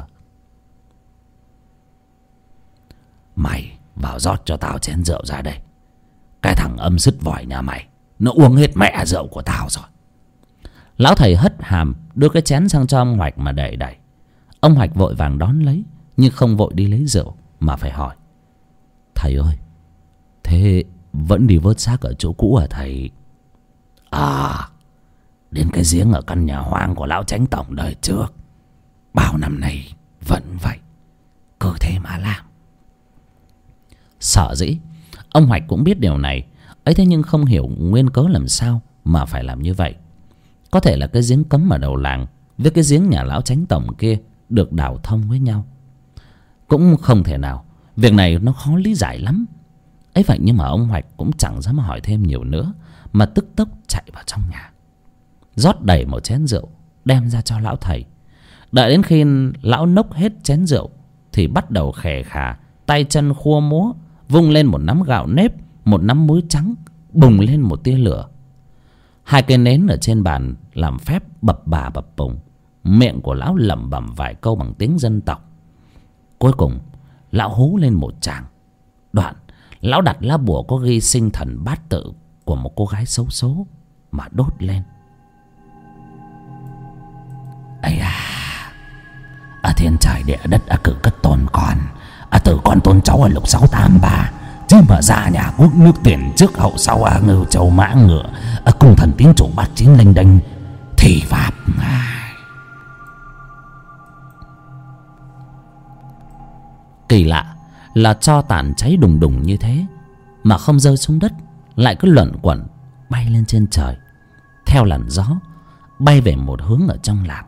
Mày vào rót cho tao chén rượu ra đây. Cái thằng âm sứt vòi nhà mày nó uống hết mẹ rượu của tao rồi. Lão thầy hất hàm đưa cái chén sang cho ông Hoạch mà đẩy đẩy. Ông Hoạch vội vàng đón lấy, nhưng không vội đi lấy rượu mà phải hỏi: Thầy ơi, thế vẫn đi vớt xác ở chỗ cũ hả thầy? À, đến cái giếng ở căn nhà hoang của lão chánh tổng đời trước. Bao năm nay Vẫn vậy, cứ thế mà làm. Sở dĩ ông Hoạch cũng biết điều này ấy, thế nhưng không hiểu nguyên cớ làm sao mà phải làm như vậy. Có thể là cái giếng cấm ở đầu làng với cái giếng nhà lão chánh tổng kia được đào thông với nhau. Cũng không thể nào, việc này nó khó lý giải lắm. Ấy vậy nhưng mà ông Hoạch cũng chẳng dám hỏi thêm nhiều nữa, mà tức tốc chạy vào trong nhà, rót đầy một chén rượu đem ra cho lão thầy. Đợi đến khi lão nốc hết chén rượu thì bắt đầu khè khà, tay chân khua múa, vung lên một nắm gạo nếp, một nắm muối trắng, bùng lên một tia lửa. Hai cây nến ở trên bàn làm phép bập bà bập bùng. Miệng của lão lẩm bẩm vài câu bằng tiếng dân tộc. Cuối cùng lão hú lên một tràng. Đoạn lão đặt lá bùa có ghi sinh thần bát tự của một cô gái xấu số mà đốt lên. Ây à, ở thiên trời địa đất cử cất tôn con, từ con tôn cháu ở lục 683, chứ mà ra nhà quốc nước tiền trước hậu sau, ngưu châu mã ngựa, cùng thần tín chủ bát chín lênh đênh thì pháp. Kỳ lạ là tro tàn cháy đùng đùng như thế mà không rơi xuống đất, lại cứ luẩn quẩn bay lên trên trời, theo làn gió bay về một hướng ở trong làng.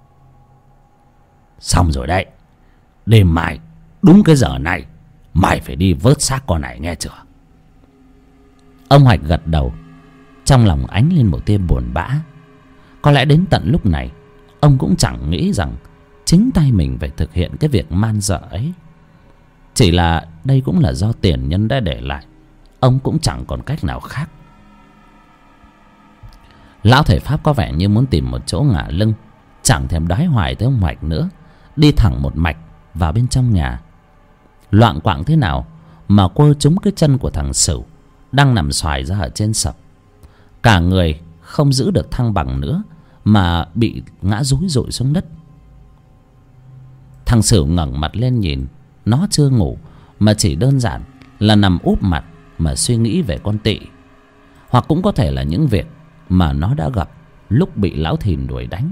Xong rồi đấy, đêm mai đúng cái giờ này mày phải đi vớt xác con này, nghe chưa? Ông Hoạch gật đầu, trong lòng ánh lên một tia buồn bã. Có lẽ đến tận lúc này ông cũng chẳng nghĩ rằng chính tay mình phải thực hiện cái việc man dợ ấy. Chỉ là đây cũng là do tiền nhân đã để lại, ông cũng chẳng còn cách nào khác. Lão thầy pháp có vẻ như muốn tìm một chỗ ngả lưng, chẳng thèm đái hoài tới ông Hoạch nữa, đi thẳng một mạch vào bên trong nhà. Loạng quạng thế nào mà quơ trúng cái chân của thằng Sửu đang nằm xoài ra ở trên sập. Cả người không giữ được thăng bằng nữa mà bị ngã rúi rụi xuống đất. Thằng Sửu ngẩng mặt lên nhìn, nó chưa ngủ mà chỉ đơn giản là nằm úp mặt mà suy nghĩ về con Tị, hoặc cũng có thể là những việc mà nó đã gặp lúc bị lão Thìn đuổi đánh.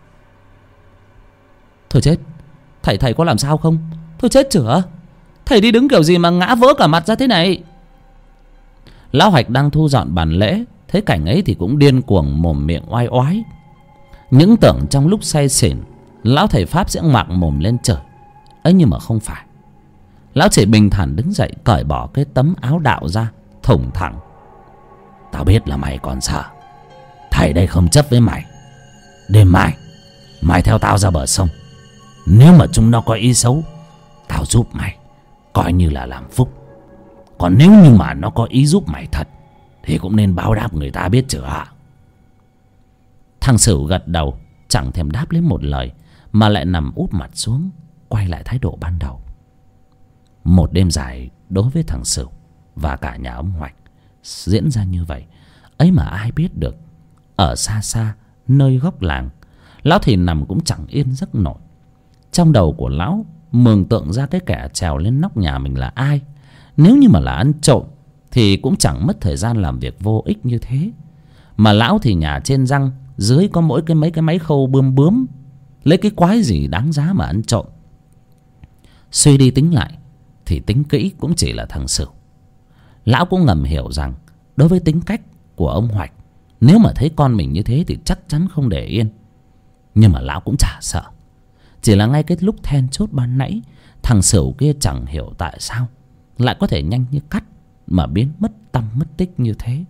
Thôi chết, thầy có làm sao không? Thôi chết chửa, thầy đi đứng kiểu gì mà ngã vỡ cả mặt ra thế này? Lão Hoạch đang thu dọn bàn lễ, thấy cảnh ấy thì cũng điên cuồng mồm miệng oai oái. Những tưởng trong lúc say xỉn lão thầy pháp sẽ ngoạc mồm lên trời ấy, nhưng mà không phải. Lão chỉ bình thản đứng dậy, cởi bỏ cái tấm áo đạo ra, thủng thẳng. Tao biết là mày còn sợ, thầy đây không chấp với mày. Đêm mai mày theo tao ra bờ sông, nếu mà chúng nó có ý xấu, tao giúp mày, coi như là làm phúc. Còn nếu như mà nó có ý giúp mày thật thì cũng nên báo đáp người ta biết chưa? Thằng Sửu gật đầu, chẳng thèm đáp lấy một lời, mà lại nằm úp mặt xuống, quay lại thái độ ban đầu. Một đêm dài đối với thằng Sửu và cả nhà ông Hoạch diễn ra như vậy ấy mà ai biết được. Ở xa xa nơi góc làng, lão Thìn nằm cũng chẳng yên giấc nổi. Trong đầu của lão mường tượng ra cái kẻ trèo lên nóc nhà mình là ai. Nếu như mà là ăn trộm thì cũng chẳng mất thời gian làm việc vô ích như thế. Mà lão thì nhà trên răng, dưới có mỗi mấy cái máy khâu bươm bướm, lấy cái quái gì đáng giá mà ăn trộm. Suy đi tính lại thì tính kỹ cũng chỉ là thằng Sửu. Lão cũng ngầm hiểu rằng đối với tính cách của ông Hoạch, nếu mà thấy con mình như thế thì chắc chắn không để yên. Nhưng mà lão cũng chả sợ. Chỉ là ngay cái lúc then chốt ban nãy, thằng Sửu kia chẳng hiểu tại sao lại có thể nhanh như cắt mà biến mất tăm mất tích như thế.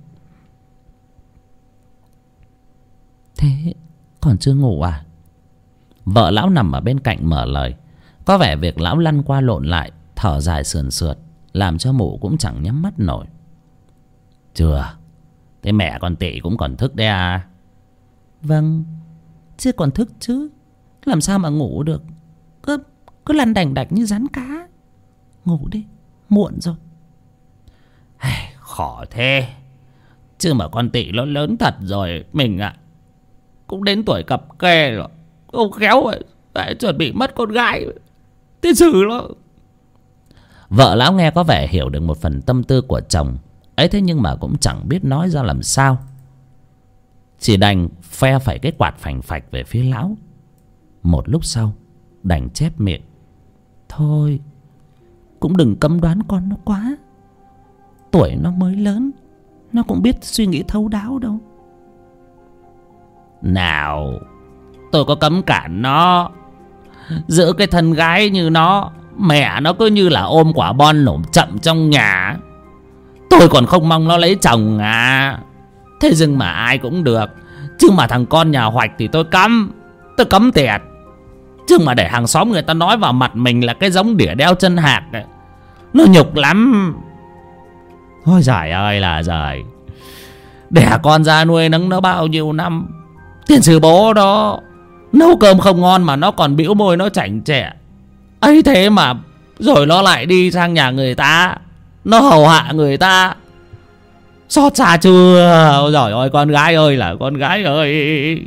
Thế còn chưa ngủ à? Vợ lão nằm ở bên cạnh mở lời. Có vẻ việc lão lăn qua lộn lại, thở dài sườn sượt, làm cho mụ cũng chẳng nhắm mắt nổi. Chưa. Thế mẹ con Tị cũng còn thức đấy à? Vâng, chưa còn thức chứ, làm sao mà ngủ được. Cứ lăn đành đạch như rắn cá. Ngủ đi, muộn rồi. Khó thế. Chứ mà con Tị nó lớn thật rồi mình ạ. Cũng đến tuổi cập kê rồi, không khéo rồi lại chuẩn bị mất con gái. Thế xử nó. Vợ lão nghe có vẻ hiểu được một phần tâm tư của chồng ấy, thế nhưng mà cũng chẳng biết nói ra làm sao, chỉ đành phe phải cái quạt phành phạch về phía lão. Một lúc sau đành chép miệng: thôi cũng đừng cấm đoán con nó quá. Tuổi nó mới lớn, nó cũng biết suy nghĩ thấu đáo đâu. Nào, tôi có cấm cản nó. Giữ cái thân gái như nó, mẹ nó cứ như là ôm quả bon nổm chậm trong nhà. Tôi còn không mong nó lấy chồng à. Thế nhưng mà ai cũng được, chứ mà thằng con nhà Hoạch thì tôi cấm tiệt. Chứ mà để hàng xóm người ta nói vào mặt mình là cái giống đỉa đeo chân hạc ấy, nó nhục lắm. Ôi giời ơi là giời, đẻ con ra nuôi nấng nó bao nhiêu năm. Tiền sư bố đó nấu cơm không ngon mà nó còn bĩu môi nó chảnh chẹ ấy, thế mà rồi nó lại đi sang nhà người ta, nó hầu hạ người ta. Xót xa chưa? Ôi giời ơi, con gái ơi là con gái ơi.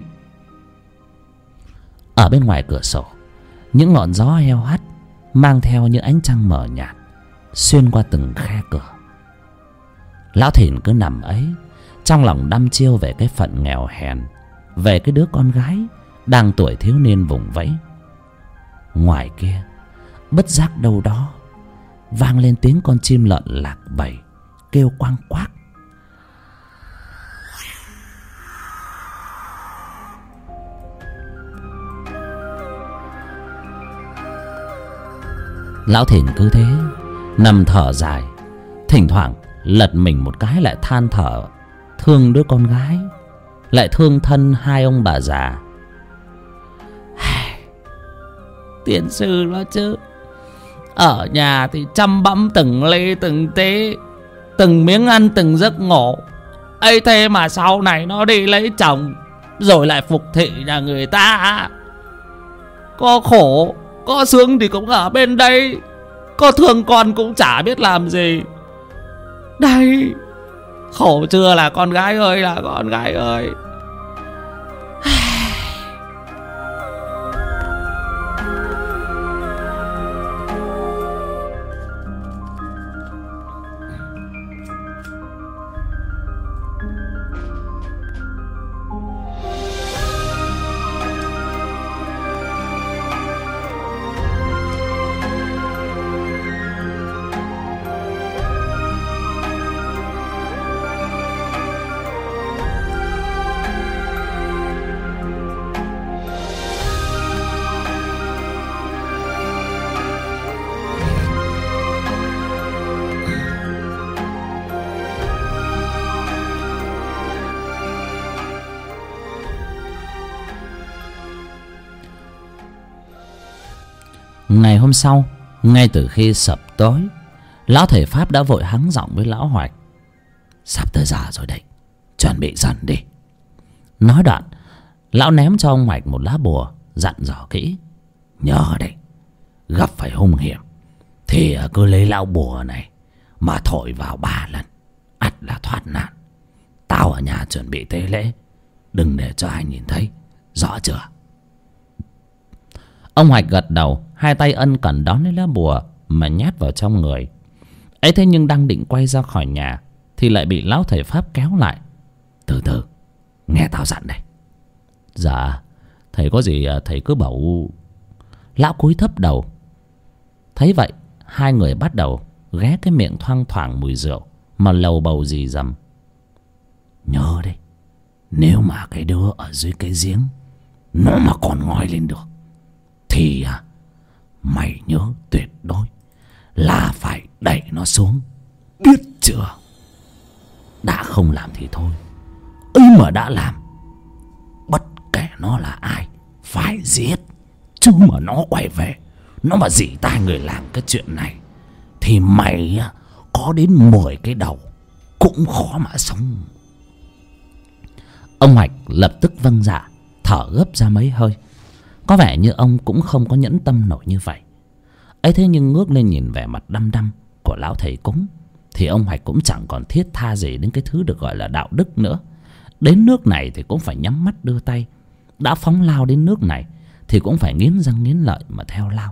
Ở bên ngoài cửa sổ, những ngọn gió heo hắt mang theo những ánh trăng mờ nhạt xuyên qua từng khe cửa. Lão Thìn cứ nằm ấy, trong lòng đăm chiêu về cái phận nghèo hèn, về cái đứa con gái đang tuổi thiếu niên vùng vẫy. Ngoài kia, bất giác đâu đó vang lên tiếng con chim lợn lạc bầy kêu quang quác. Lão Thìn cứ thế nằm thở dài, thỉnh thoảng lật mình một cái lại than thở, thương đứa con gái, lại thương thân hai ông bà già. Tiền sư nó chứ, ở nhà thì chăm bẵm từng lê từng tế, từng miếng ăn từng giấc ngủ ấy, thế mà sau này nó đi lấy chồng rồi lại phục thị nhà người ta. Có khổ có sướng thì cũng ở bên đây, có thương con cũng chả biết làm gì. Đây, khổ chưa là con gái ơi là con gái ơi. Ngày hôm sau, ngay từ khi sập tối, lão thầy Pháp đã vội hắng giọng với lão Hoạch: sắp tới giờ rồi đấy, chuẩn bị dần đi. Nói đoạn, lão ném cho ông Hoạch một lá bùa, dặn dò kỹ: nhớ đấy, gặp phải hung hiểm thì cứ lấy lão bùa này mà thổi vào 3 lần, ắt là thoát nạn. Tao ở nhà chuẩn bị tế lễ, đừng để cho ai nhìn thấy, rõ chưa? Ông Hoạch gật đầu, hai tay ân cần đón lấy lá bùa mà nhét vào trong người. Ấy thế nhưng đang định quay ra khỏi nhà thì lại bị lão thầy Pháp kéo lại: từ từ, nghe tao dặn đây. Dạ, thầy có gì thầy cứ bảo. Lão cúi thấp đầu. Thấy vậy, hai người bắt đầu ghé cái miệng thoang thoảng mùi rượu mà lầu bầu rì rầm: nhớ đấy, nếu mà cái đứa ở dưới cái giếng nó mà còn ngoi lên được thì mày nhớ tuyệt đối là phải đẩy nó xuống, biết chưa? Đã không làm thì thôi, ấy mà đã làm, bất kể nó là ai phải giết. Chứ mà nó quay về, nó mà dỉ tai người làm cái chuyện này thì mày có đến 10 cái đầu cũng khó mà sống. Ông Hoạch lập tức vâng dạ, thở gấp ra mấy hơi. Có vẻ như ông cũng không có nhẫn tâm nổi như vậy. Ấy thế nhưng ngước lên nhìn vẻ mặt đăm đăm của lão thầy cúng thì ông Hoạch cũng chẳng còn thiết tha gì đến cái thứ được gọi là đạo đức nữa. Đến nước này thì cũng phải nhắm mắt đưa tay. Đã phóng lao đến nước này thì cũng phải nghiến răng nghiến lợi mà theo lao.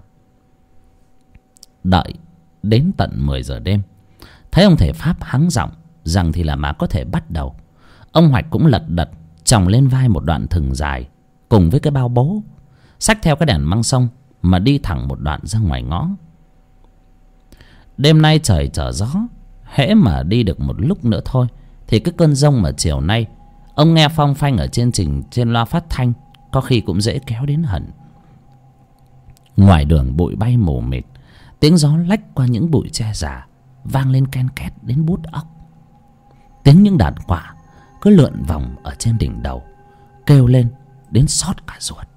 Đợi đến tận 10 giờ đêm, thấy ông thầy Pháp hắng giọng rằng thì là mà có thể bắt đầu. Ông Hoạch cũng lật đật chòng lên vai một đoạn thừng dài cùng với cái bao bố, xách theo cái đèn măng sông mà đi thẳng một đoạn ra ngoài ngõ. Đêm nay trời trở gió, hễ mà đi được một lúc nữa thôi thì cái cơn giông mà chiều nay ông nghe phong phanh ở trên loa phát thanh có khi cũng dễ kéo đến hẳn. Ngoài đường bụi bay mù mịt, tiếng gió lách qua những bụi tre già vang lên ken két đến buốt óc. Tiếng những đàn quạ cứ lượn vòng ở trên đỉnh đầu, kêu lên đến xót cả ruột.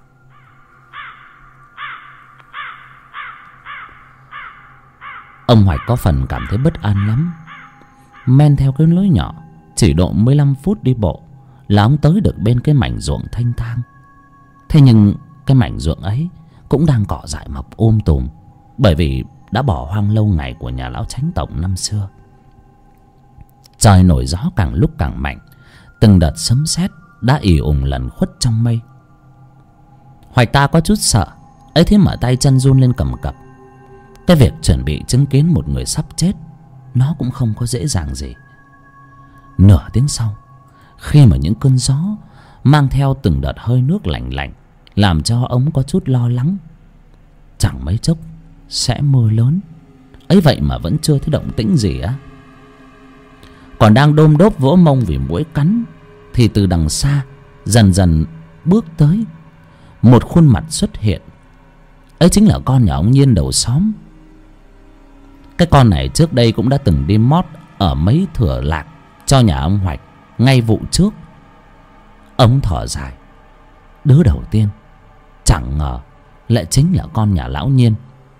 Ông Hoạch có phần cảm thấy bất an lắm. Men theo cái lối nhỏ, chỉ độ 15 phút đi bộ là ông tới được bên cái mảnh ruộng thanh thang. Thế nhưng cái mảnh ruộng ấy cũng đang cỏ dại mọc tùm, bởi vì đã bỏ hoang lâu ngày của nhà lão Chánh Tổng năm xưa. Trời nổi gió càng lúc càng mạnh, từng đợt sấm sét đã ì ùng lẩn khuất trong mây. Hoạch ta có chút sợ, ấy thế mà tay chân run lên cầm cập. Cái việc chuẩn bị chứng kiến một người sắp chết nó cũng không có dễ dàng gì. Nửa tiếng sau, khi mà những cơn gió mang theo từng đợt hơi nước lạnh lạnh làm cho ông có chút lo lắng. Chẳng mấy chốc sẽ mưa lớn, ấy vậy mà vẫn chưa thấy động tĩnh gì á. Còn đang đôm đốp vỗ mông vì muỗi cắn thì từ đằng xa dần dần bước tới một khuôn mặt xuất hiện. Ấy chính là con nhà ông Nhiên đầu xóm. Cái con này trước đây cũng đã từng đi mót ở mấy thửa lạc cho nhà ông Hoạch ngay vụ trước. Ông thở dài, đứa đầu tiên chẳng ngờ lại chính là con nhà lão Nhiên.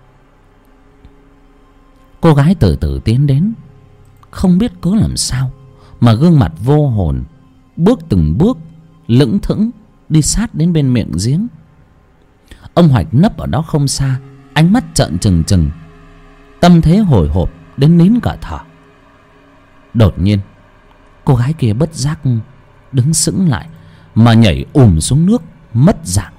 Cô gái từ từ tiến đến, không biết cớ làm sao mà gương mặt vô hồn, bước từng bước lững thững đi sát đến bên miệng giếng. Ông Hoạch nấp ở đó không xa, ánh mắt trợn trừng trừng, tâm thế hồi hộp đến nín cả thở. Đột nhiên cô gái kia bất giác đứng sững lại mà nhảy xuống nước mất dạng.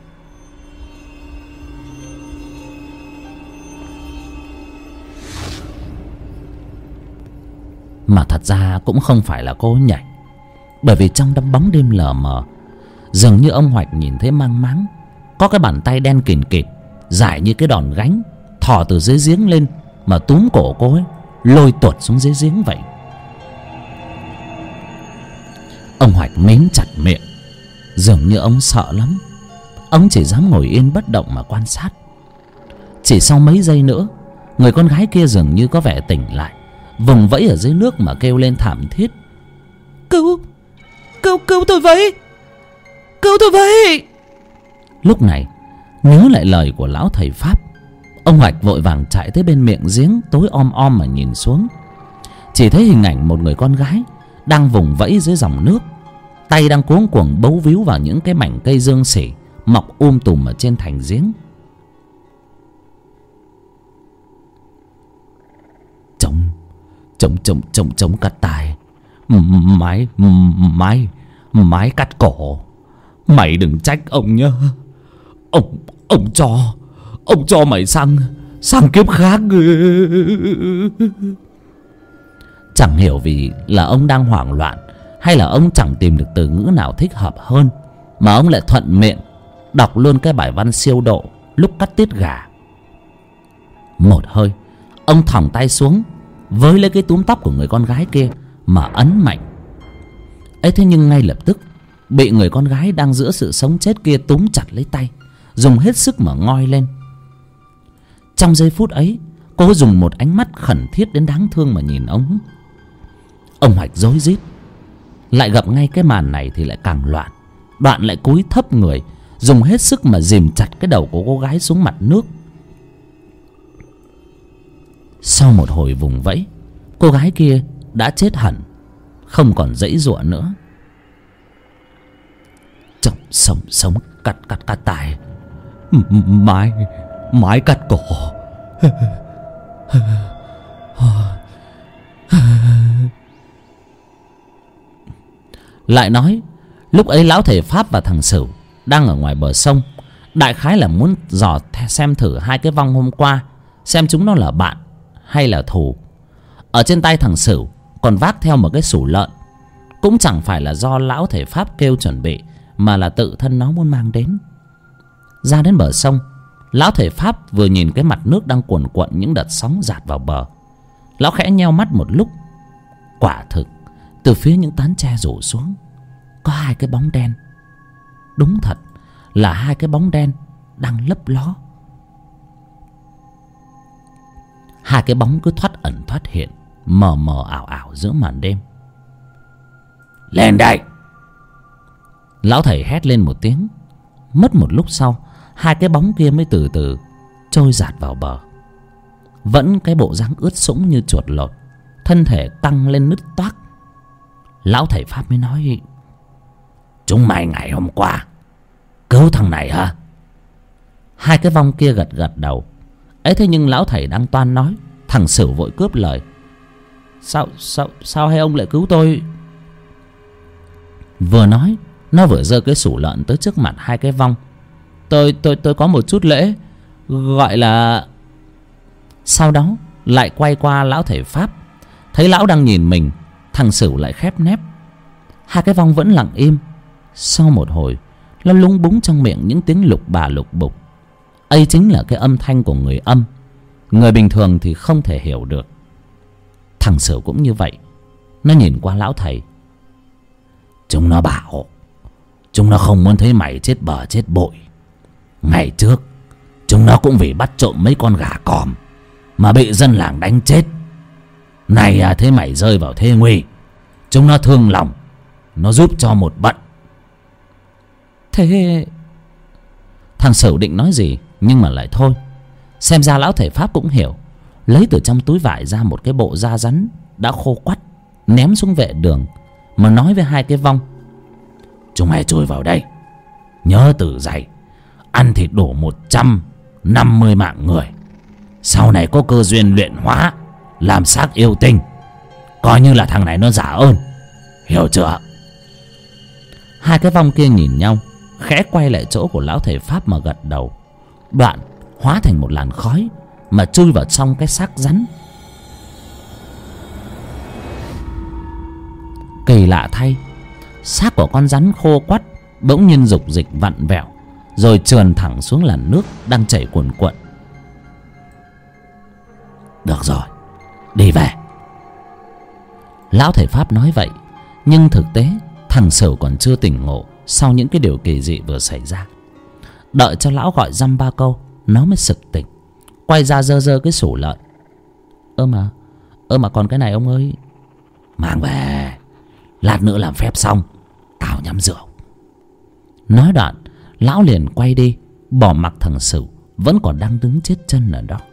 Mà thật ra cũng không phải là cô nhảy, bởi vì trong đám bóng đêm lờ mờ, dường như ông Hoạch nhìn thấy mang máng có cái bàn tay đen kìn kịt dài như cái đòn gánh thò từ dưới giếng lên mà túm cổ cô ấy lôi tuột xuống dưới giếng vậy. Ông Hoạch mím chặt miệng, dường như ông sợ lắm. Ông chỉ dám ngồi yên bất động mà quan sát. Chỉ sau mấy giây nữa, người con gái kia dường như có vẻ tỉnh lại, vùng vẫy ở dưới nước mà kêu lên thảm thiết: Cứu tôi với! Cứu tôi với! Lúc này nhớ lại lời của lão thầy Pháp, ông Hoạch vội vàng chạy tới bên miệng giếng tối om mà nhìn xuống. Chỉ thấy hình ảnh một người con gái đang vùng vẫy dưới dòng nước, tay đang cuống cuồng bấu víu vào những cái mảnh cây dương xỉ mọc tùm ở trên thành giếng. Chống cắt tai, mái cắt cổ. Mày đừng trách ông nhá. Ông cho mày sang kiếp khác. Chẳng hiểu vì là ông đang hoảng loạn hay là ông chẳng tìm được từ ngữ nào thích hợp hơn mà ông lại thuận miệng đọc luôn cái bài văn siêu độ lúc cắt tiết gà. Một hơi ông thòng tay xuống với lấy cái túm tóc của người con gái kia mà ấn mạnh. ấy thế nhưng ngay lập tức bị người con gái đang giữa sự sống chết kia túm chặt lấy tay, dùng hết sức mà ngoi lên. Trong giây phút ấy, cô dùng một ánh mắt khẩn thiết đến đáng thương mà nhìn ông. Ông Hoạch rối rít, lại gặp ngay cái màn này thì lại càng loạn. Đoạn lại cúi thấp người, dùng hết sức mà dìm chặt cái đầu của cô gái xuống mặt nước. Sau một hồi vùng vẫy, cô gái kia đã chết hẳn, không còn giãy giụa nữa. Sống cắt tai, mái cắt cổ. Lại nói lúc ấy lão thầy Pháp và thằng Sửu đang ở ngoài bờ sông, đại khái là muốn dò xem thử hai cái vong hôm qua, xem chúng nó là bạn hay là thù. Ở trên tay thằng Sửu còn vác theo một cái sủ lợn, cũng chẳng phải là do lão thầy Pháp kêu chuẩn bị, mà là tự thân nó muốn mang đến. Ra đến bờ sông, Lão thầy Pháp vừa nhìn cái mặt nước đang cuồn cuộn những đợt sóng dạt vào bờ, lão khẽ nheo mắt một lúc. Quả thực từ phía những tán tre rủ xuống có hai cái bóng đen. Đúng thật là hai cái bóng đen đang lấp ló. Hai cái bóng cứ thoát ẩn thoát hiện, mờ mờ ảo ảo giữa màn đêm. Lên đây! Lão thầy hét lên một tiếng. Mất một lúc sau, hai cái bóng kia mới từ từ trôi dạt vào bờ. Vẫn cái bộ dáng ướt sũng như chuột lột, thân thể căng lên nứt toác. Lão thầy Pháp mới nói: chúng mày ngày hôm qua cứu thằng này hả? Hai cái vong kia gật gật đầu. Ấy thế nhưng lão thầy đang toan nói, thằng Sửu vội cướp lời: Sao hai ông lại cứu tôi? Vừa nói, nó vừa giơ cái sủ lợn tới trước mặt hai cái vong. Tôi có một chút lễ, gọi là... Sau đó lại quay qua lão thầy Pháp, thấy lão đang nhìn mình, thằng Sửu lại khép nép. Hai cái vong vẫn lặng im. Sau một hồi, nó lúng búng trong miệng những tiếng lục bà lục bục. Ấy chính là cái âm thanh của người âm. Người bình thường thì không thể hiểu được. Thằng Sửu cũng như vậy. Nó nhìn qua lão thầy. Chúng nó bảo chúng nó không muốn thấy mày chết bờ chết bội. Ngày trước chúng nó cũng vì bắt trộm mấy con gà còm mà bị dân làng đánh chết. Này thấy mày rơi vào thế nguy, chúng nó thương lòng, nó giúp cho một bận. Thế... Thằng Sửu định nói gì nhưng mà lại thôi. Xem ra lão thầy Pháp cũng hiểu. Lấy từ trong túi vải ra một cái bộ da rắn đã khô quắt, ném xuống vệ đường, mà nói với hai cái vong: chúng mày chui vào đây, nhớ từ dày ăn thịt đủ 150 mạng người. Sau này có cơ duyên luyện hóa làm xác yêu tinh, coi như là thằng này nó giả ơn, hiểu chưa? Hai cái vong kia nhìn nhau, khẽ quay lại chỗ của lão thầy Pháp mà gật đầu. Đoạn hóa thành một làn khói mà chui vào trong cái xác rắn. Kỳ lạ thay, xác của con rắn khô quắt bỗng nhiên dục dịch vặn vẹo, rồi trườn thẳng xuống làn nước đang chảy cuồn cuộn. Được rồi, đi về. Lão thầy Pháp nói vậy, nhưng thực tế thằng Sửu còn chưa tỉnh ngộ sau những cái điều kỳ dị vừa xảy ra. Đợi cho lão gọi dăm ba câu, nó mới sực tỉnh, quay ra giơ giơ cái sủ lợn. Ơ mà còn cái này ông ơi. Mang về, lát nữa làm phép xong tao nhắm rượu. Nói đoạn, lão liền quay đi, bỏ mặc thằng Sửu vẫn còn đang đứng chết chân ở đó.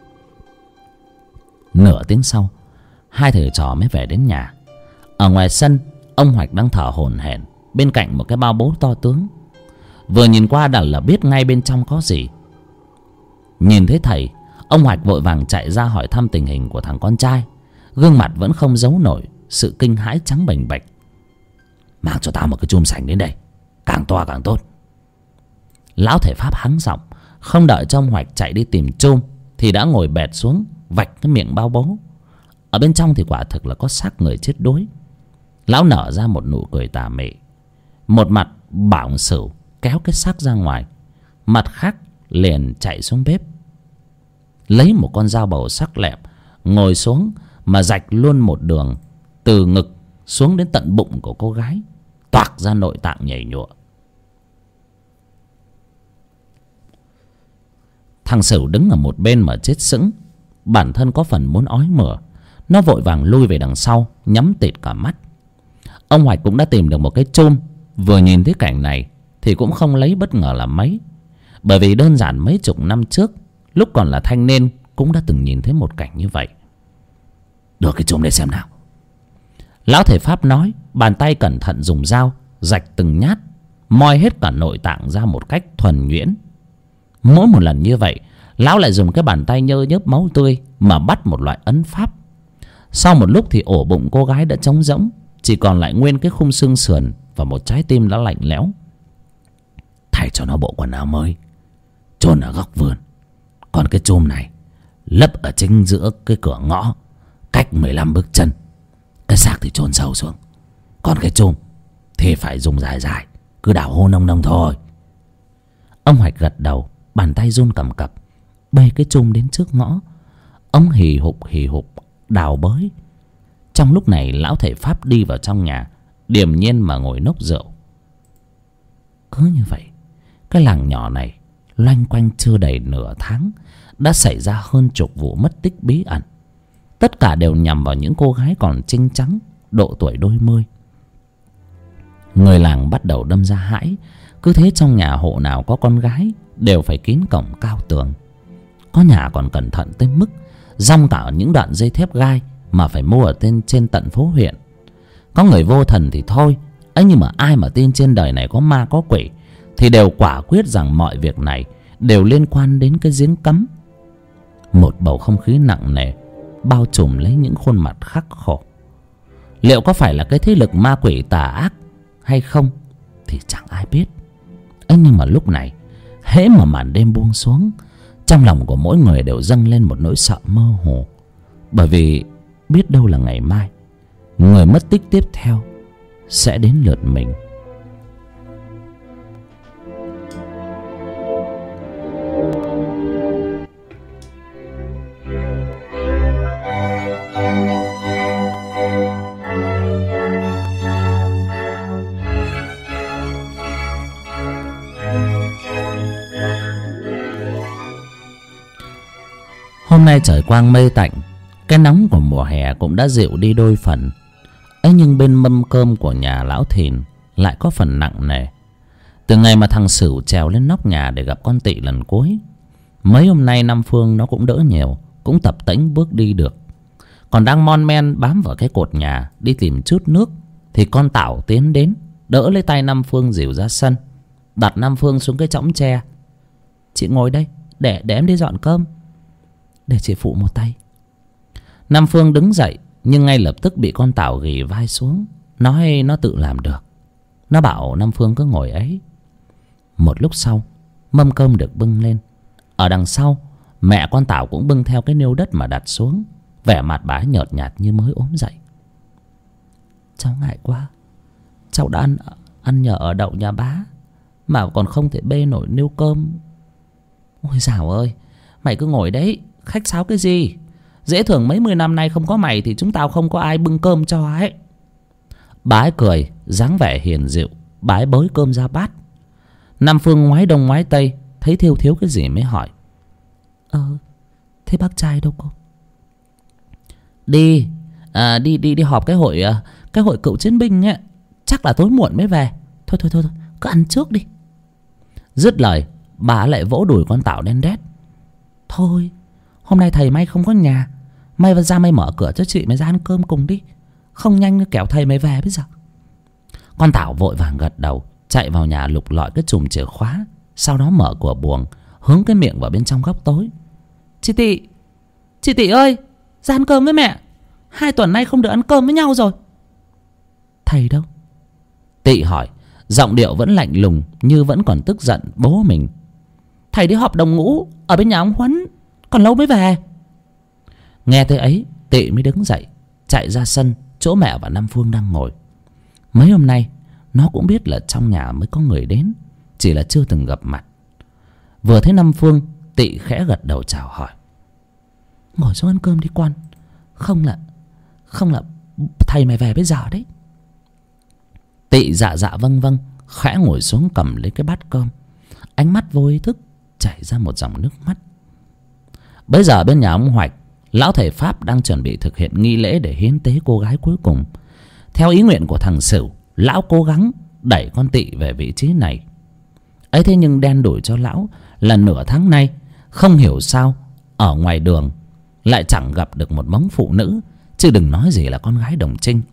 Nửa tiếng sau, hai thầy trò mới về đến nhà. Ở ngoài sân, ông Hoạch đang thở hổn hển bên cạnh một cái bao bố to tướng. Vừa nhìn qua đã là biết ngay bên trong có gì. Nhìn thấy thầy, ông Hoạch vội vàng chạy ra hỏi thăm tình hình của thằng con trai. Gương mặt vẫn không giấu nổi sự kinh hãi trắng bềnh bạch. Mang cho tao một cái chum sành đến đây, càng to càng tốt. Lão thầy Pháp hắng giọng. Không đợi cho ông Hoạch chạy đi tìm chum thì đã ngồi bệt xuống vạch cái miệng bao bố. Ở bên trong thì quả thực là có xác người chết đuối. Lão nở ra một nụ cười tà mị, một mặt bảo ông Sửu kéo cái xác ra ngoài, mặt khác liền chạy xuống bếp, lấy một con dao bầu sắc lẹm, ngồi xuống mà rạch luôn một đường từ ngực xuống đến tận bụng của cô gái, toạc ra nội tạng nhảy nhụa. Thằng Sửu đứng ở một bên mà chết sững, bản thân có phần muốn ói mửa. Nó vội vàng lui về đằng sau, nhắm tịt cả mắt. Ông Hoạch cũng đã tìm được một cái chum. Vừa nhìn thấy cảnh này thì cũng không lấy bất ngờ là mấy, bởi vì đơn giản mấy chục năm trước, lúc còn là thanh niên, cũng đã từng nhìn thấy một cảnh như vậy. Đưa cái chum để xem nào. Lão thầy Pháp nói, bàn tay cẩn thận dùng dao rạch từng nhát, moi hết cả nội tạng ra một cách thuần nhuyễn. Mỗi một lần như vậy, lão lại dùng cái bàn tay nhơ nhớp máu tươi mà bắt một loại ấn pháp. Sau một lúc thì ổ bụng cô gái đã trống rỗng, chỉ còn lại nguyên cái khung xương sườn và một trái tim đã lạnh lẽo. Thay cho nó bộ quần áo mới, chôn ở góc vườn. Còn cái chum này lấp ở chính giữa cái cửa ngõ, cách 15 bước chân. Cái xác thì chôn sâu xuống, còn cái chum thì phải dùng dài dài, cứ đảo hô nông nông thôi. Ông Hoạch gật đầu, bàn tay run cầm cập, bê cái chum đến trước ngõ. Ông hì hục đào bới. Trong lúc này lão thầy Pháp đi vào trong nhà, điềm nhiên mà ngồi nốc rượu. Cứ như vậy, cái làng nhỏ này loanh quanh chưa đầy nửa tháng đã xảy ra hơn chục vụ mất tích bí ẩn. Tất cả đều nhằm vào những cô gái còn trinh trắng, độ tuổi đôi mươi. Người làng bắt đầu đâm ra hãi. Cứ thế trong nhà hộ nào có con gái đều phải kín cổng cao tường. Có nhà còn cẩn thận tới mức dong cả những đoạn dây thép gai mà phải mua ở trên tận phố huyện. Có người vô thần thì thôi ấy, nhưng mà ai mà tin trên đời này có ma có quỷ thì đều quả quyết rằng mọi việc này đều liên quan đến cái giếng cấm. Một bầu không khí nặng nề bao trùm lấy những khuôn mặt khắc khổ. Liệu có phải là cái thế lực ma quỷ tà ác hay không thì chẳng ai biết. ấy nhưng mà lúc này, hễ mà màn đêm buông xuống, trong lòng của mỗi người đều dâng lên một nỗi sợ mơ hồ. Bởi vì biết đâu là ngày mai người mất tích tiếp theo sẽ đến lượt mình. Hôm nay trời quang mây tạnh, cái nóng của mùa hè cũng đã dịu đi đôi phần. ấy nhưng bên mâm cơm của nhà lão Thìn lại có phần nặng nề. Từ ngày mà thằng Sửu trèo lên nóc nhà để gặp con Tị lần cuối, mấy hôm nay Năm Phương nó cũng đỡ nhiều, cũng tập tễnh bước đi được. Còn đang mon men bám vào cái cột nhà đi tìm chút nước thì con Tảo tiến đến đỡ lấy tay Năm Phương dìu ra sân, đặt Năm Phương xuống cái chõng tre. Chị ngồi đây để em đi dọn cơm, để chị phụ một tay. Năm Phương đứng dậy nhưng ngay lập tức bị con Tảo ghì vai xuống, nói nó tự làm được. Nó bảo Năm Phương cứ ngồi ấy. Một lúc sau, mâm cơm được bưng lên. Ở đằng sau, mẹ con Tảo cũng bưng theo cái niêu đất mà đặt xuống. Vẻ mặt bà nhợt nhạt như mới ốm dậy. Cháu ngại quá, cháu đã ăn nhờ ở đậu nhà bá mà còn không thể bê nổi niêu cơm. Ôi dào ơi, mày cứ ngồi đấy, khách sáo cái gì? Dễ thường mấy mươi năm nay không có mày thì chúng tao không có ai bưng cơm cho ấy. Bà ấy cười, dáng vẻ hiền dịu. Bà ấy bới cơm ra bát. Nam Phương ngoái đông ngoái tây, thấy thiếu thiếu cái gì mới hỏi. Thế bác trai đâu cô? Đi họp cái hội cựu chiến binh ấy. Chắc là tối muộn mới về. Thôi cứ ăn trước đi. Dứt lời, bà lại vỗ đùi con Tảo đen đét. Thôi, hôm nay thầy may không có nhà, mày ra mày mở cửa cho chị mày ra ăn cơm cùng đi. Không nhanh kẻo thầy mày về bây giờ. Con Tảo vội vàng gật đầu, chạy vào nhà lục lọi cái chùm chìa khóa. Sau đó mở cửa buồng, hướng cái miệng vào bên trong góc tối. Chị Tị ơi, ra ăn cơm với mẹ. 2 tuần nay không được ăn cơm với nhau rồi. Thầy đâu? Tị hỏi, giọng điệu vẫn lạnh lùng như vẫn còn tức giận bố mình. Thầy đi họp đồng ngũ ở bên nhà ông Huấn, còn lâu mới về. Nghe tới ấy, Tị mới đứng dậy, chạy ra sân chỗ mẹ và Năm Phương đang ngồi. Mấy hôm nay nó cũng biết là trong nhà mới có người đến, chỉ là chưa từng gặp mặt. Vừa thấy Năm Phương, Tị khẽ gật đầu chào hỏi. Ngồi xuống ăn cơm đi con. Không là thầy mày về bây giờ đấy. Tị dạ vâng, khẽ ngồi xuống cầm lấy cái bát cơm. Ánh mắt vô ý thức chảy ra một dòng nước mắt. Bây giờ bên nhà ông Hoạch, lão thầy Pháp đang chuẩn bị thực hiện nghi lễ để hiến tế cô gái cuối cùng. Theo ý nguyện của thằng Sửu, lão cố gắng đẩy con Tị về vị trí này. ấy thế nhưng đen đủi cho lão là nửa tháng nay không hiểu sao ở ngoài đường lại chẳng gặp được một mống phụ nữ, chứ đừng nói gì là con gái đồng trinh.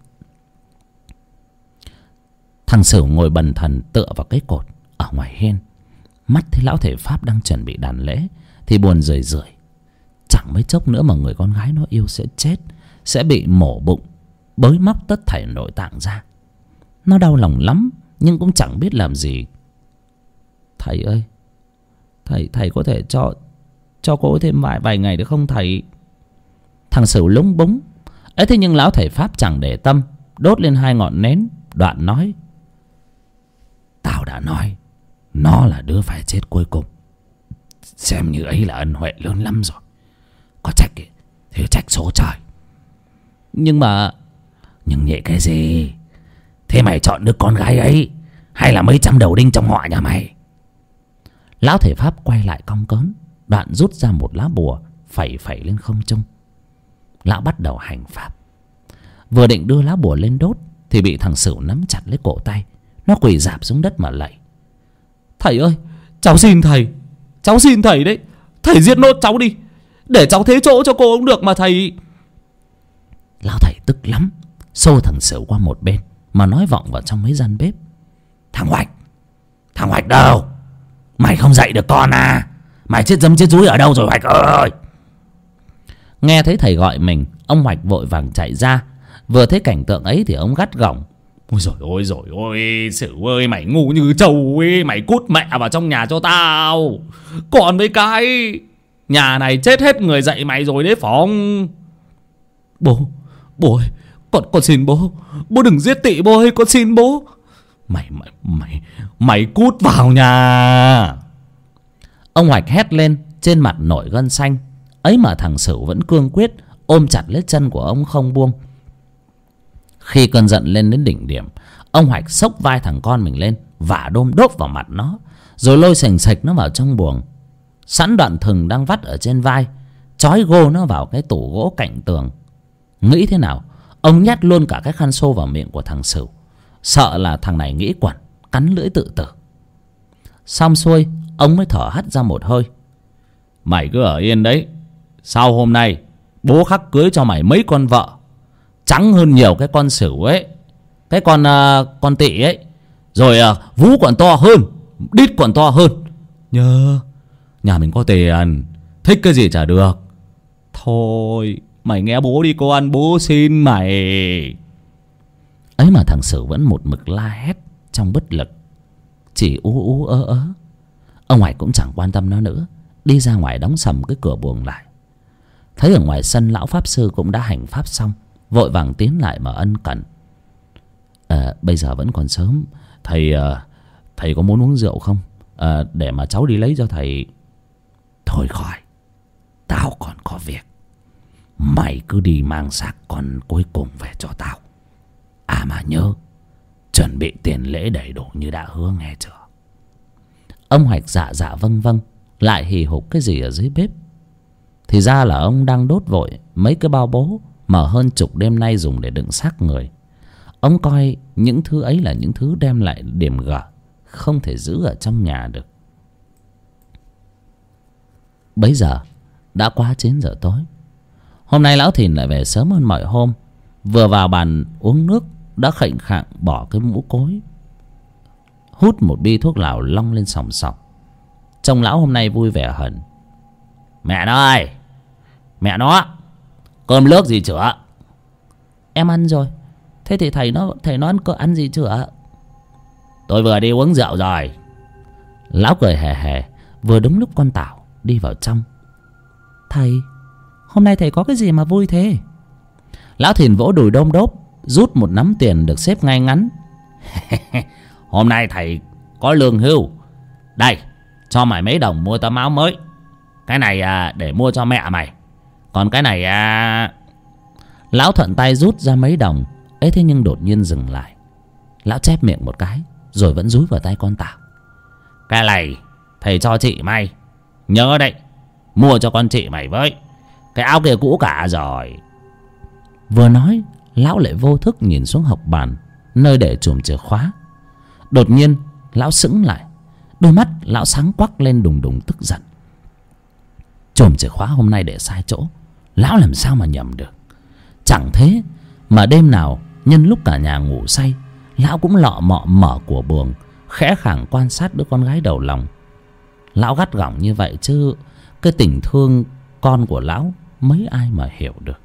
Thằng Sửu ngồi bần thần tựa vào cái cột ở ngoài hiên, mắt thấy lão thầy Pháp đang chuẩn bị đàn lễ thì buồn rười rượi. Chẳng mấy chốc nữa mà người con gái nó yêu sẽ chết, sẽ bị mổ bụng, bới móc tất thảy nội tạng ra. Nó đau lòng lắm nhưng cũng chẳng biết làm gì. Thầy ơi, thầy có thể cho cô thêm vài ngày được không thầy? Thằng Sửu lúng búng. ấy thế nhưng lão thầy Pháp chẳng để tâm, đốt lên 2 ngọn nến, đoạn nói. Tao đã nói nó là đứa phải chết cuối cùng. Xem như ấy là ân huệ lớn lắm rồi. Có trách thì trách số trời. Nhưng mà... Nhưng nhẹ cái gì? Thế mày chọn đứa con gái ấy hay là mấy trăm đầu đinh trong họ nhà mày? Lão thể pháp quay lại cong cớn, đoạn rút ra một lá bùa phẩy phẩy lên không trung. Lão bắt đầu hành pháp. Vừa định đưa lá bùa lên đốt thì bị thằng Sửu nắm chặt lấy cổ tay. Nó quỳ rạp xuống đất mà lạy. Thầy ơi, cháu xin thầy. Cháu xin thầy đấy. Thầy giết nốt cháu đi, để cháu thế chỗ cho cô cũng được mà thầy. Lão thầy tức lắm, xô thằng Sửu qua một bên mà nói vọng vào trong mấy gian bếp. Thằng Hoạch đâu? Mày không dạy được con à? Mày chết dấm chết dúi ở đâu rồi Hoạch ơi? Nghe thấy thầy gọi mình, ông Hoạch vội vàng chạy ra. Vừa thấy cảnh tượng ấy thì ông gắt gỏng. Ôi dồi ôi, Sửu ơi, mày ngu như trâu ấy. Mày cút mẹ vào trong nhà cho tao. Còn với cái nhà này chết hết người dạy mày rồi đấy Phong. Bố ơi, con xin bố. Bố đừng giết Tị bố ơi, con xin bố. Mày cút vào nhà. Ông Hoạch hét lên, trên mặt nổi gân xanh. Ấy mà thằng Sửu vẫn cương quyết ôm chặt lấy chân của ông không buông. Khi cơn giận lên đến đỉnh điểm, ông Hoạch xốc vai thằng con mình lên, vả đôm đốp vào mặt nó, rồi lôi sành sạch nó vào trong buồng. Sẵn đoạn thừng đang vắt ở trên vai, trói gô nó vào cái tủ gỗ cạnh tường. Nghĩ thế nào, ông nhét luôn cả cái khăn xô vào miệng của thằng Sửu, sợ là thằng này nghĩ quẩn, cắn lưỡi tự tử. Xong xuôi, ông mới thở hắt ra một hơi. Mày cứ ở yên đấy. Sau hôm nay bố khắc cưới cho mày mấy con vợ, trắng hơn nhiều cái con Sửu ấy, cái con Tị ấy. Rồi vú còn to hơn, đít còn to hơn. Nhớ nhà mình có tiền, thích cái gì chả được. Thôi mày nghe bố đi con, bố xin mày. Ấy mà thằng Sửu vẫn một mực la hét trong bất lực, chỉ ú ú ớ ớ. Ông Hoạch cũng chẳng quan tâm nó nữa, đi ra ngoài đóng sầm cái cửa buồng lại. Thấy ở ngoài sân lão pháp sư cũng đã hành pháp xong, vội vàng tiến lại mà ân cần. Bây giờ vẫn còn sớm, thầy có muốn uống rượu không? Để mà cháu đi lấy cho thầy. Thôi khỏi, tao còn có việc. Mày cứ đi mang xác con cuối cùng về cho tao. À mà nhớ, chuẩn bị tiền lễ đầy đủ như đã hứa nghe chưa? Ông Hoạch dạ dạ vâng vâng, lại hì hục cái gì ở dưới bếp. Thì ra là ông đang đốt vội mấy cái bao bố mà hơn chục đêm nay dùng để đựng xác người. Ông coi những thứ ấy là những thứ đem lại điểm gở, không thể giữ ở trong nhà được. Bấy giờ đã quá 9 giờ tối. Hôm nay lão Thìn lại về sớm hơn mọi hôm. Vừa vào bàn uống nước đã khệnh khạng bỏ cái mũ cối, hút một bi thuốc lào long lên sòng sọc. Trông lão hôm nay vui vẻ hẳn. Mẹ nó ơi, mẹ nó, cơm nước gì chữa? Em ăn rồi. Thế thì thầy nó ăn gì chữa? Tôi vừa đi uống rượu rồi. Lão cười hề hề. Vừa đúng lúc con Tảo đi vào trong. Thầy, hôm nay thầy có cái gì mà vui thế? Lão Thìn vỗ đùi đôm đốp, rút một nắm tiền được xếp ngay ngắn. Hôm nay thầy có lương hưu. Đây, cho mày mấy đồng mua tấm áo mới. Cái này để mua cho mẹ mày. Còn cái này Lão thuận tay rút ra mấy đồng ấy, thế nhưng đột nhiên dừng lại. Lão chép miệng một cái, rồi vẫn dúi vào tay con Tảo. Cái này thầy cho chị mày. Nhớ đấy, mua cho con chị mày với. Cái áo kia cũ cả rồi. Vừa nói, lão lại vô thức nhìn xuống hộc bàn nơi để chùm chìa khóa. Đột nhiên lão sững lại, đôi mắt lão sáng quắc lên đùng đùng tức giận. Chùm chìa khóa hôm nay để sai chỗ, lão làm sao mà nhầm được. Chẳng thế mà đêm nào nhân lúc cả nhà ngủ say, lão cũng lọ mọ mở của buồng, khẽ khàng quan sát đứa con gái đầu lòng. Lão gắt gỏng như vậy chứ cái tình thương con của lão mấy ai mà hiểu được.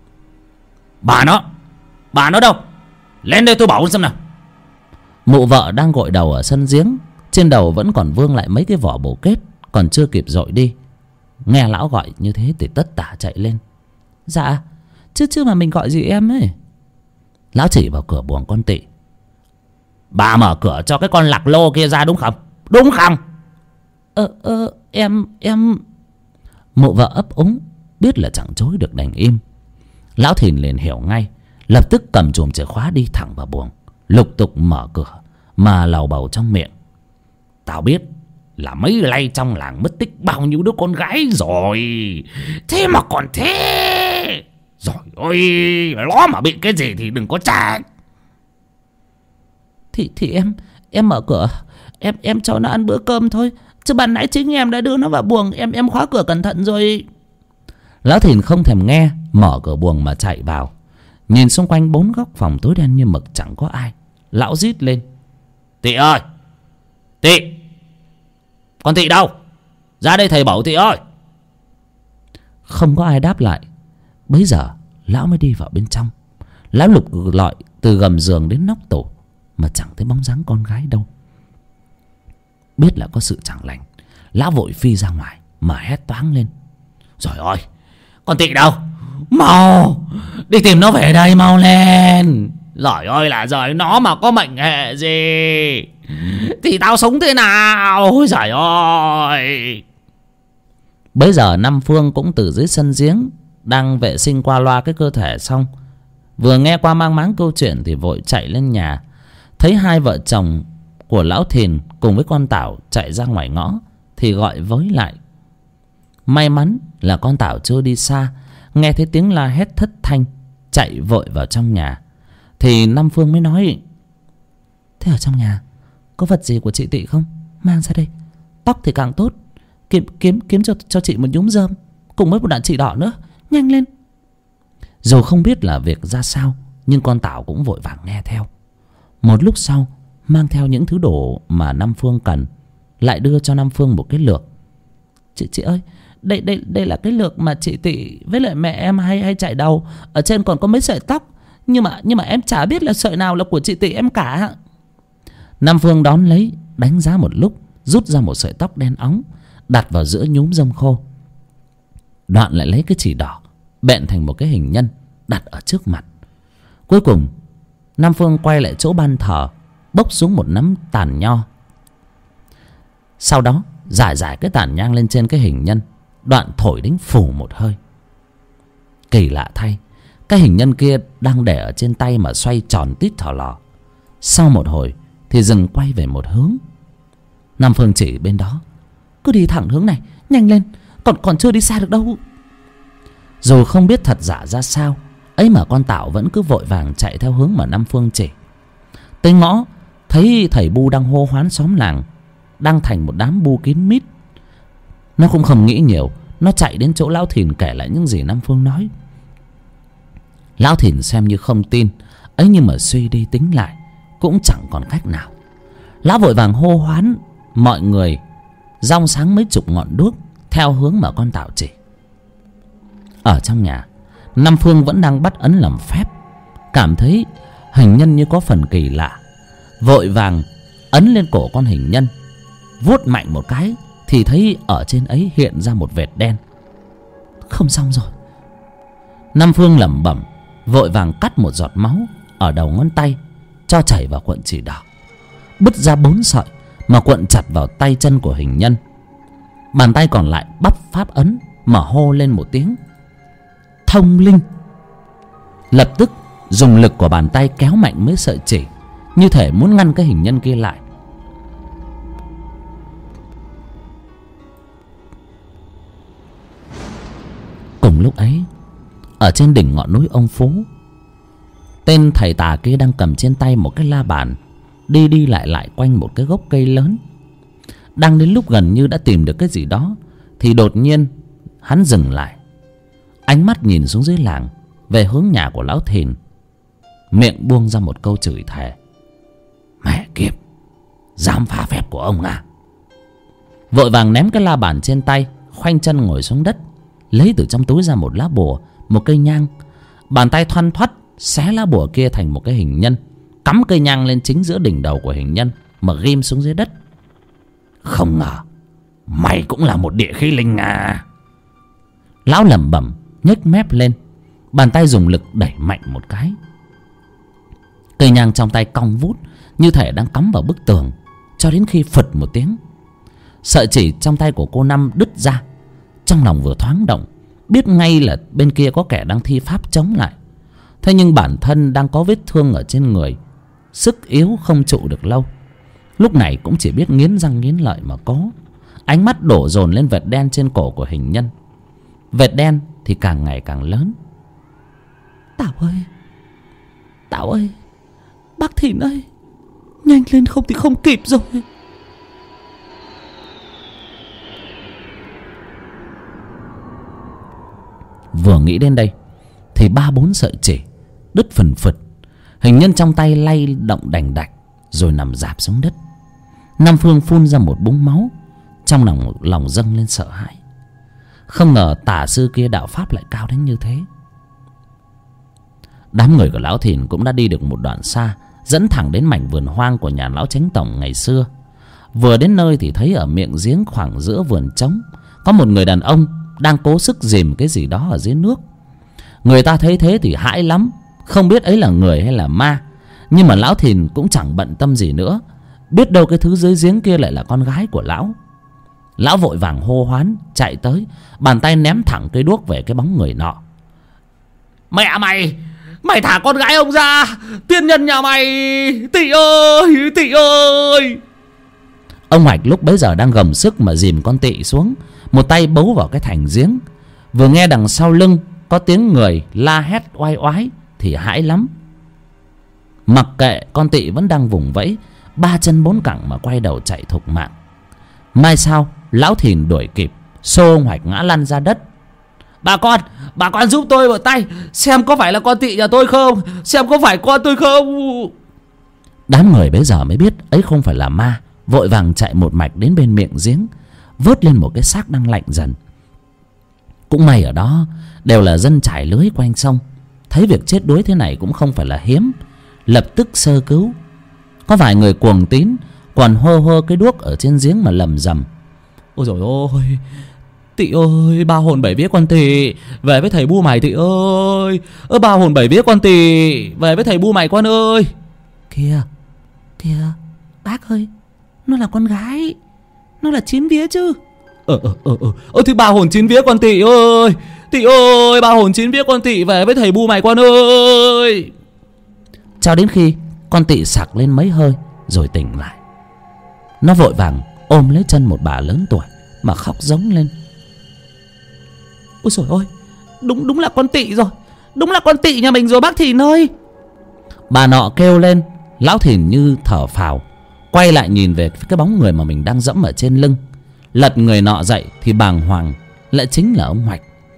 Bà nó đâu? Lên đây tôi bảo xem nào. Mụ vợ đang gội đầu ở sân giếng, trên đầu vẫn còn vương lại mấy cái vỏ bồ kết còn chưa kịp dội đi. Nghe lão gọi như thế thì tất tả chạy lên. Dạ, chứ mà mình gọi gì em ấy? Lão chỉ vào cửa buồng con Tị. Bà mở cửa cho cái con lạc lô kia ra đúng không? Đúng không? em. Mụ vợ ấp úng, biết là chẳng chối được đành im. Lão Thìn liền hiểu ngay, lập tức cầm chùm chìa khóa đi thẳng vào buồng, lục tục mở cửa mà lầu bầu trong miệng: Tao biết là mấy lay trong làng mất tích bao nhiêu đứa con gái rồi, thế mà còn thế. Rồi ôi, nó mà bị cái gì thì đừng có trách. Thì em mở cửa, em cho nó ăn bữa cơm thôi, chứ ban nãy chính em đã đưa nó vào buồng, em khóa cửa cẩn thận rồi. Lão Thìn không thèm nghe, mở cửa buồng mà chạy vào. Nhìn xung quanh bốn góc phòng tối đen như mực, chẳng có ai. Lão rít lên: Tị ơi, Tị, con Tị đâu? Ra đây thầy bảo Tị ơi. Không có ai đáp lại. Bấy giờ lão mới đi vào bên trong. Lão lục lọi từ gầm giường đến nóc tủ mà chẳng thấy bóng dáng con gái đâu. Biết là có sự chẳng lành, lão vội phi ra ngoài mà hét toáng lên: Rồi ôi, con Tị đâu? Mau đi tìm nó về đây, mau lên. Giời ơi là giời, nó mà có mệnh hệ gì thì tao sống thế nào? Ôi giời ơi. Bấy giờ Năm Phương cũng từ dưới sân giếng đang vệ sinh qua loa cái cơ thể xong, vừa nghe qua mang máng câu chuyện thì vội chạy lên nhà. Thấy hai vợ chồng của lão Thìn cùng với con Tảo chạy ra ngoài ngõ thì gọi với lại. May mắn là con Tảo chưa đi xa, nghe thấy tiếng la hét thất thanh, chạy vội vào trong nhà. Thì Năm Phương mới nói: Thế ở trong nhà có vật gì của chị Tị không? Mang ra đây. Tóc thì càng tốt, kiếm cho chị một nhúm rơm cùng với một đạn chỉ đỏ nữa, nhanh lên. Dù không biết là việc ra sao, nhưng con Tảo cũng vội vàng nghe theo. Một lúc sau, mang theo những thứ đồ mà Năm Phương cần, lại đưa cho Năm Phương một cái lược. Chị ơi, đây là cái lược mà chị Tị với lại mẹ em hay chạy đầu. Ở trên còn có mấy sợi tóc, nhưng mà em chả biết là sợi nào là của chị Tị em cả. Năm Phương đón lấy, đánh giá một lúc, rút ra một sợi tóc đen óng, đặt vào giữa nhúm rơm khô. Đoạn lại lấy cái chỉ đỏ bện thành một cái hình nhân, đặt ở trước mặt. Cuối cùng Nam Phương quay lại chỗ ban thờ, bốc xuống một nắm tàn nho. Sau đó rải cái tàn nhang lên trên cái hình nhân, đoạn thổi đánh phù một hơi. Kỳ lạ thay, cái hình nhân kia đang để ở trên tay mà xoay tròn tít thò lò. Sau một hồi thì dừng quay về một hướng. Nam Phương chỉ bên đó: Cứ đi thẳng hướng này, nhanh lên, còn chưa đi xa được đâu. Dù không biết thật giả ra sao, ấy mà con Tảo vẫn cứ vội vàng chạy theo hướng mà Nam Phương chỉ. Tới ngõ, thấy thầy Bu đang hô hoán xóm làng, đang thành một đám bu kín mít. Nó cũng không nghĩ nhiều, nó chạy đến chỗ Lão Thìn kể lại những gì Nam Phương nói. Lão Thìn xem như không tin, ấy nhưng mà suy đi tính lại cũng chẳng còn cách nào. Lão vội vàng hô hoán mọi người rong sáng mấy chục ngọn đuốc theo hướng mà con Tảo chỉ. Ở trong nhà, Nam Phương vẫn đang bắt ấn làm phép, cảm thấy hình nhân như có phần kỳ lạ, vội vàng ấn lên cổ con hình nhân, vuốt mạnh một cái thì thấy ở trên ấy hiện ra một vệt đen. Không xong rồi. Nam Phương lẩm bẩm, vội vàng cắt một giọt máu ở đầu ngón tay, cho chảy vào cuộn chỉ đỏ, bứt ra 4 sợi mà cuộn chặt vào tay chân của hình nhân. Bàn tay còn lại bắt pháp ấn mà hô lên một tiếng thông linh. Lập tức dùng lực của bàn tay kéo mạnh mấy sợi chỉ, như thể muốn ngăn cái hình nhân kia lại. Cùng lúc ấy, ở trên đỉnh ngọn núi Ông Phú, tên thầy tà kia đang cầm trên tay một cái la bàn, đi lại quanh một cái gốc cây lớn. Đang đến lúc gần như đã tìm được cái gì đó thì đột nhiên hắn dừng lại, ánh mắt nhìn xuống dưới làng về hướng nhà của Lão Thìn, miệng buông ra một câu chửi thề: Mẹ kiếp, dám phá phép của ông à? Vội vàng ném cái la bàn trên tay, khoanh chân ngồi xuống đất, lấy từ trong túi ra một lá bùa, một cây nhang. Bàn tay thoăn thoắt xé lá bùa kia thành một cái hình nhân, cắm cây nhang lên chính giữa đỉnh đầu của hình nhân mà ghim xuống dưới đất. Không ngờ mày cũng là một địa khí linh à? Lão lẩm bẩm, nhếch mép lên, bàn tay dùng lực đẩy mạnh một cái. Cây nhang trong tay cong vút, như thể đang cắm vào bức tường, cho đến khi phật một tiếng. Sợi chỉ trong tay của cô Năm đứt ra. Trong lòng vừa thoáng động, biết ngay là bên kia có kẻ đang thi pháp chống lại. Thế nhưng bản thân đang có vết thương ở trên người, sức yếu không trụ được lâu. Lúc này cũng chỉ biết nghiến răng nghiến lợi mà có. Ánh mắt đổ dồn lên vệt đen trên cổ của hình nhân. Vệt đen thì càng ngày càng lớn. Tảo ơi, bác Thìn ơi, nhanh lên không thì không kịp rồi. Vừa nghĩ đến đây thì 3-4 sợi chỉ đứt phần phật. Hình nhân trong tay lay động đành đạch rồi nằm rạp xuống đất. Nam Phương phun ra một búng máu, trong lòng dâng lên sợ hãi. Không ngờ tà sư kia đạo pháp lại cao đến như thế. Đám người của lão Thìn cũng đã đi được một đoạn xa, dẫn thẳng đến mảnh vườn hoang của nhà lão chánh tổng ngày xưa. Vừa đến nơi thì thấy ở miệng giếng khoảng giữa vườn trống có một người đàn ông đang cố sức dìm cái gì đó ở dưới nước. Người ta thấy thế thì hãi lắm, không biết ấy là người hay là ma. Nhưng mà lão Thìn cũng chẳng bận tâm gì nữa, biết đâu cái thứ dưới giếng kia lại là con gái của lão. Lão vội vàng hô hoán chạy tới, bàn tay ném thẳng cây đuốc về cái bóng người nọ. Mẹ mày, mày thả con gái ông ra, tiên nhân nhà mày, Tị ơi. Ông Hoạch lúc bấy giờ đang gầm sức mà dìm con Tị xuống, một tay bấu vào cái thành giếng. Vừa nghe đằng sau lưng có tiếng người la hét oai oái thì hãi lắm. Mặc kệ, con Tị vẫn đang vùng vẫy, 3 chân 4 cẳng mà quay đầu chạy thục mạng. Mai sau lão Thìn đuổi kịp, xô ông Hoạch ngã lăn ra đất. Bà con giúp tôi một tay, xem có phải là con Tị nhà tôi không, xem có phải con tôi không. Đám người bấy giờ mới biết ấy không phải là ma, vội vàng chạy một mạch đến bên miệng giếng, vớt lên một cái xác đang lạnh dần. Cũng may ở đó đều là dân trải lưới quanh sông, thấy việc chết đuối thế này cũng không phải là hiếm, lập tức sơ cứu. Có vài người cuồng tín còn hơ cái đuốc ở trên giếng mà lầm rầm. Ôi dồi ôi, Tị ơi, 3 hồn 7 vía con Tị về với thầy bu mày Tị ơi. 3 hồn 7 vía con Tị về với thầy bu mày con ơi. Kìa, bác ơi, nó là con gái, nó là 9 vía chứ. Thì 3 hồn 9 vía con Tị ơi. Tị ơi, 3 hồn 9 vía con Tị về với thầy bu mày con ơi. Cho đến khi con Tị sặc lên mấy hơi rồi tỉnh lại, nó vội vàng ôm lấy chân một bà lớn tuổi mà khóc giống lên. Ôi trời ơi, đúng là con Tị rồi, đúng là con Tị nhà mình rồi bác Thìn ơi. Bà nọ kêu lên. Lão Thìn như thở phào, quay lại nhìn về cái bóng người mà mình đang dẫm ở trên lưng. Lật người nọ dậy thì bàng hoàng lại chính là ông Hoạch.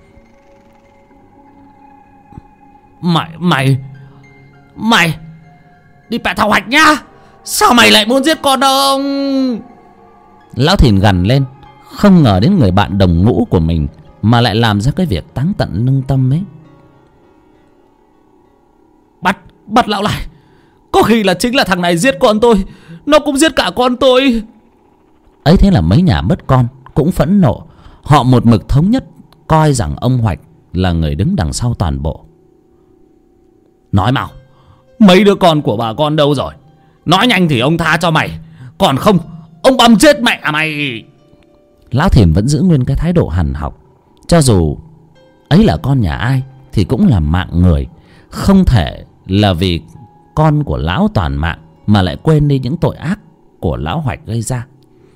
Mày đi bẻ thằng Hoạch nhá, sao mày lại muốn giết con ông? Lão Thìn gằn lên, không ngờ đến người bạn đồng ngũ của mình mà lại làm ra cái việc táng tận lương tâm ấy. Bắt lão lại, có khi là chính là thằng này giết con tôi, nó cũng giết cả con tôi. Ấy thế là mấy nhà mất con cũng phẫn nộ. Họ một mực thống nhất coi rằng ông Hoạch là người đứng đằng sau toàn bộ. Nói mau, mấy đứa con của bà con đâu rồi? Nói nhanh thì ông tha cho mày, còn không ông băm chết mẹ mày. Lão Thìn vẫn giữ nguyên cái thái độ hằn học. Cho dù ấy là con nhà ai thì cũng là mạng người, không thể là vì con của lão toàn mạng mà lại quên đi những tội ác của lão Hoạch gây ra.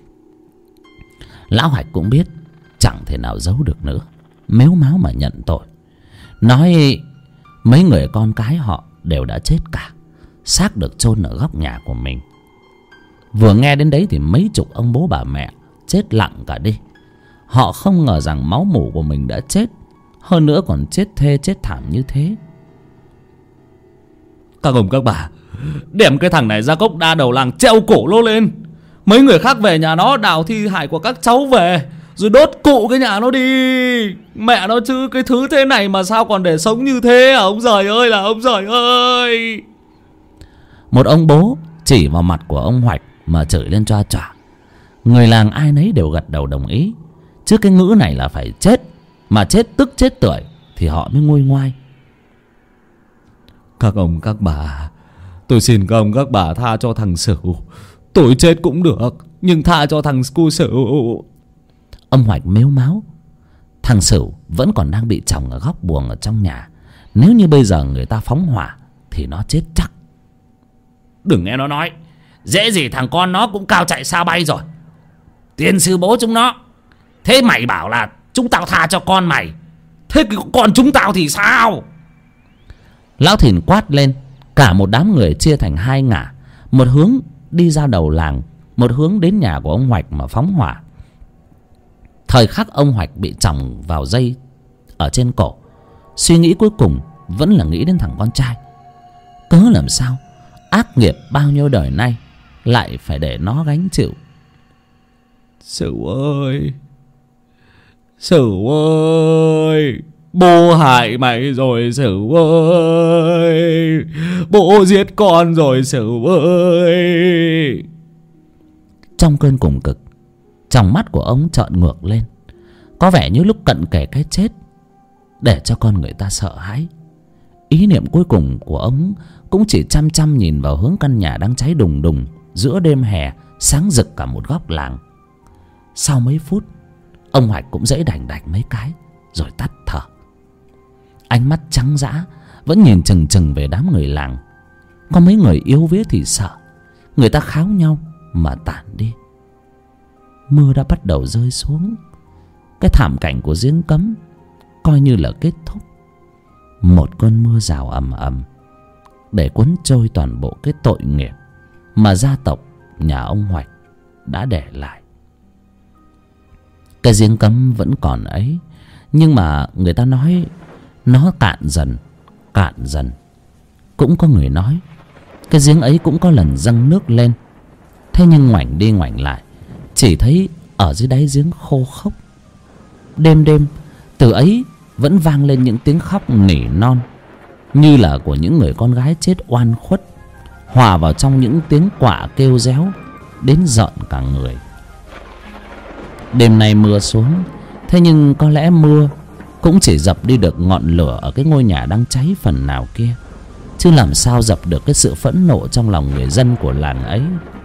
Lão Hoạch cũng biết chẳng thể nào giấu được nữa, mếu máo mà nhận tội. Nói mấy người con cái họ đều đã chết cả, xác được chôn ở góc nhà của mình. Vừa nghe đến đấy thì mấy chục ông bố bà mẹ chết lặng cả đi. Họ không ngờ rằng máu mủ của mình đã chết, hơn nữa còn chết thê chết thảm như thế. Các ông các bà, đem cái thằng này ra gốc đa đầu làng treo cổ lô lên. Mấy người khác về nhà nó đào thi hài của các cháu về, rồi đốt cụ cái nhà nó đi. Mẹ nó chứ, cái thứ thế này mà sao còn để sống như thế à ông giời ơi là ông giời ơi. Một ông bố chỉ vào mặt của ông Hoạch mà chửi lên choa choa. Người làng ai nấy đều gật đầu đồng ý, chứ cái ngữ này là phải chết, mà chết tức chết tưởi thì họ mới nguôi ngoai. Các ông các bà, tôi xin các ông các bà tha cho thằng Sửu. Tôi chết cũng được, Nhưng tha cho thằng cu Sửu. Ông Hoạch mếu máo. Thằng Sửu vẫn còn đang bị chồng ở góc buồng ở trong nhà. Nếu như bây giờ người ta phóng hỏa thì nó chết chắc. Đừng nghe nó nói. Dễ gì thằng con nó cũng cao chạy xa bay rồi. Tiền sư bố chúng nó. Thế mày bảo là chúng tao tha cho con mày, thế còn chúng tao thì sao? Lão Thìn quát lên. Cả một đám người chia thành hai ngả. Một hướng đi ra đầu làng, một hướng đến nhà của ông Hoạch mà phóng hỏa. Thời khắc ông Hoạch bị chòng vào dây ở trên cổ, suy nghĩ cuối cùng vẫn là nghĩ đến thằng con trai. Cớ làm sao ác nghiệp bao nhiêu đời nay lại phải để nó gánh chịu. Sửu ơi, Sửu ơi, bố hại mày rồi Sửu ơi, bố giết con rồi Sửu ơi. Trong cơn cùng cực, trong mắt của ông trợn ngược lên, có vẻ như lúc cận kề cái chết, để cho con người ta sợ hãi. Ý niệm cuối cùng của ông cũng chỉ chăm chăm nhìn vào hướng căn nhà đang cháy đùng đùng giữa đêm hè, sáng rực cả một góc làng. Sau mấy phút, ông Hoạch cũng giãy đành đạch mấy cái rồi tắt thở. Ánh mắt trắng dã vẫn nhìn chừng chừng về đám người làng. Có mấy người yếu vía thì sợ, người ta kháo nhau mà tản đi. Mưa đã bắt đầu rơi xuống. Cái thảm cảnh của giếng cấm coi như là kết thúc. Một cơn mưa rào ầm ầm để cuốn trôi toàn bộ cái tội nghiệp mà gia tộc nhà ông Hoạch đã để lại. Cái giếng cấm vẫn còn ấy, nhưng mà người ta nói nó cạn dần, cạn dần. Cũng có người nói cái giếng ấy cũng có lần dâng nước lên. Thế nhưng ngoảnh đi ngoảnh lại, chỉ thấy ở dưới đáy giếng khô khốc. Đêm đêm từ ấy vẫn vang lên những tiếng khóc nỉ non, như là của những người con gái chết oan khuất, hòa vào trong những tiếng quạ kêu réo đến rợn cả người. Đêm nay mưa xuống, thế nhưng có lẽ mưa cũng chỉ dập đi được ngọn lửa ở cái ngôi nhà đang cháy phần nào kia, chứ làm sao dập được cái sự phẫn nộ trong lòng người dân của làng ấy.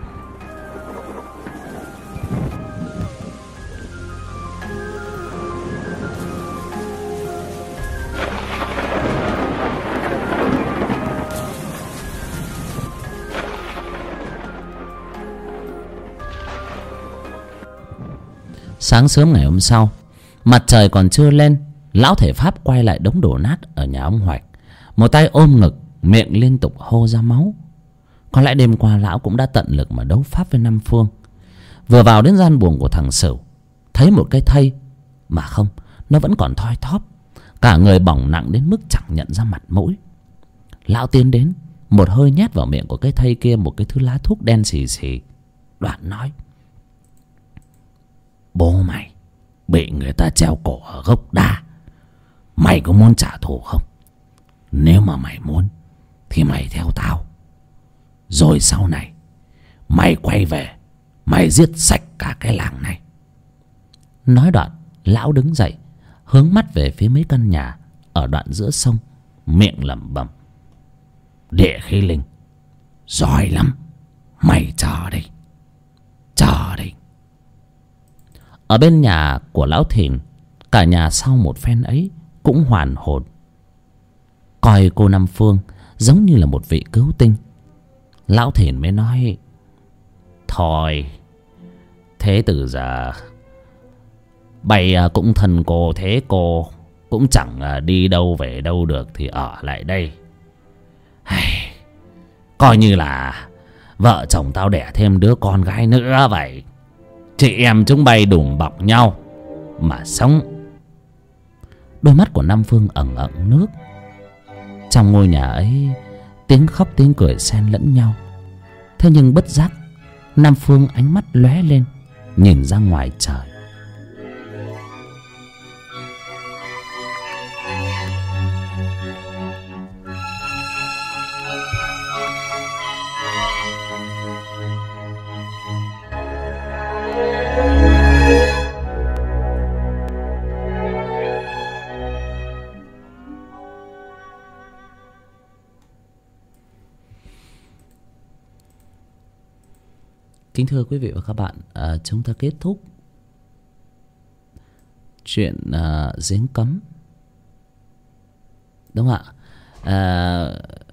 Sáng sớm ngày hôm sau, mặt trời còn chưa lên, lão thể Pháp quay lại đống đổ nát ở nhà ông Hoạch, một tay ôm ngực, miệng liên tục hô ra máu. Có lẽ đêm qua lão cũng đã tận lực mà đấu pháp với Năm Phương. Vừa vào đến gian buồng của thằng Sửu, thấy một cái thây, mà không, nó vẫn còn thoi thóp, cả người bỏng nặng đến mức chẳng nhận ra mặt mũi. Lão tiến đến, một hơi nhét vào miệng của cái thây kia một cái thứ lá thuốc đen xì xì, đoạn nói: bố mày bị người ta treo cổ ở gốc đa, mày có muốn trả thù không? Nếu mà mày muốn thì mày theo tao, rồi sau này mày quay về, mày giết sạch cả cái làng này. Nói đoạn, lão đứng dậy, hướng mắt về phía mấy căn nhà ở đoạn giữa sông, miệng lẩm bẩm: địa khí linh giỏi lắm, mày chờ đi, chờ đi. Ở bên nhà của lão Thìn, cả nhà sau một phen ấy cũng hoàn hồn, coi cô Năm Phương giống như là một vị cứu tinh. Lão Thìn mới nói: thôi, thế từ giờ bày cũng thân cô, thế cô cũng chẳng đi đâu về đâu được thì ở lại đây. Coi như là vợ chồng tao đẻ thêm đứa con gái nữa vậy. Chị em chúng bay đùm bọc nhau mà sống. Đôi mắt của Năm Phương ẩn ẩn nước. Trong ngôi nhà ấy, tiếng khóc tiếng cười xen lẫn nhau. Thế nhưng bất giác, Năm Phương ánh mắt lóe lên, nhìn ra ngoài trời. Kính thưa quý vị và các bạn, chúng ta kết thúc chuyện giếng cấm, đúng không ạ?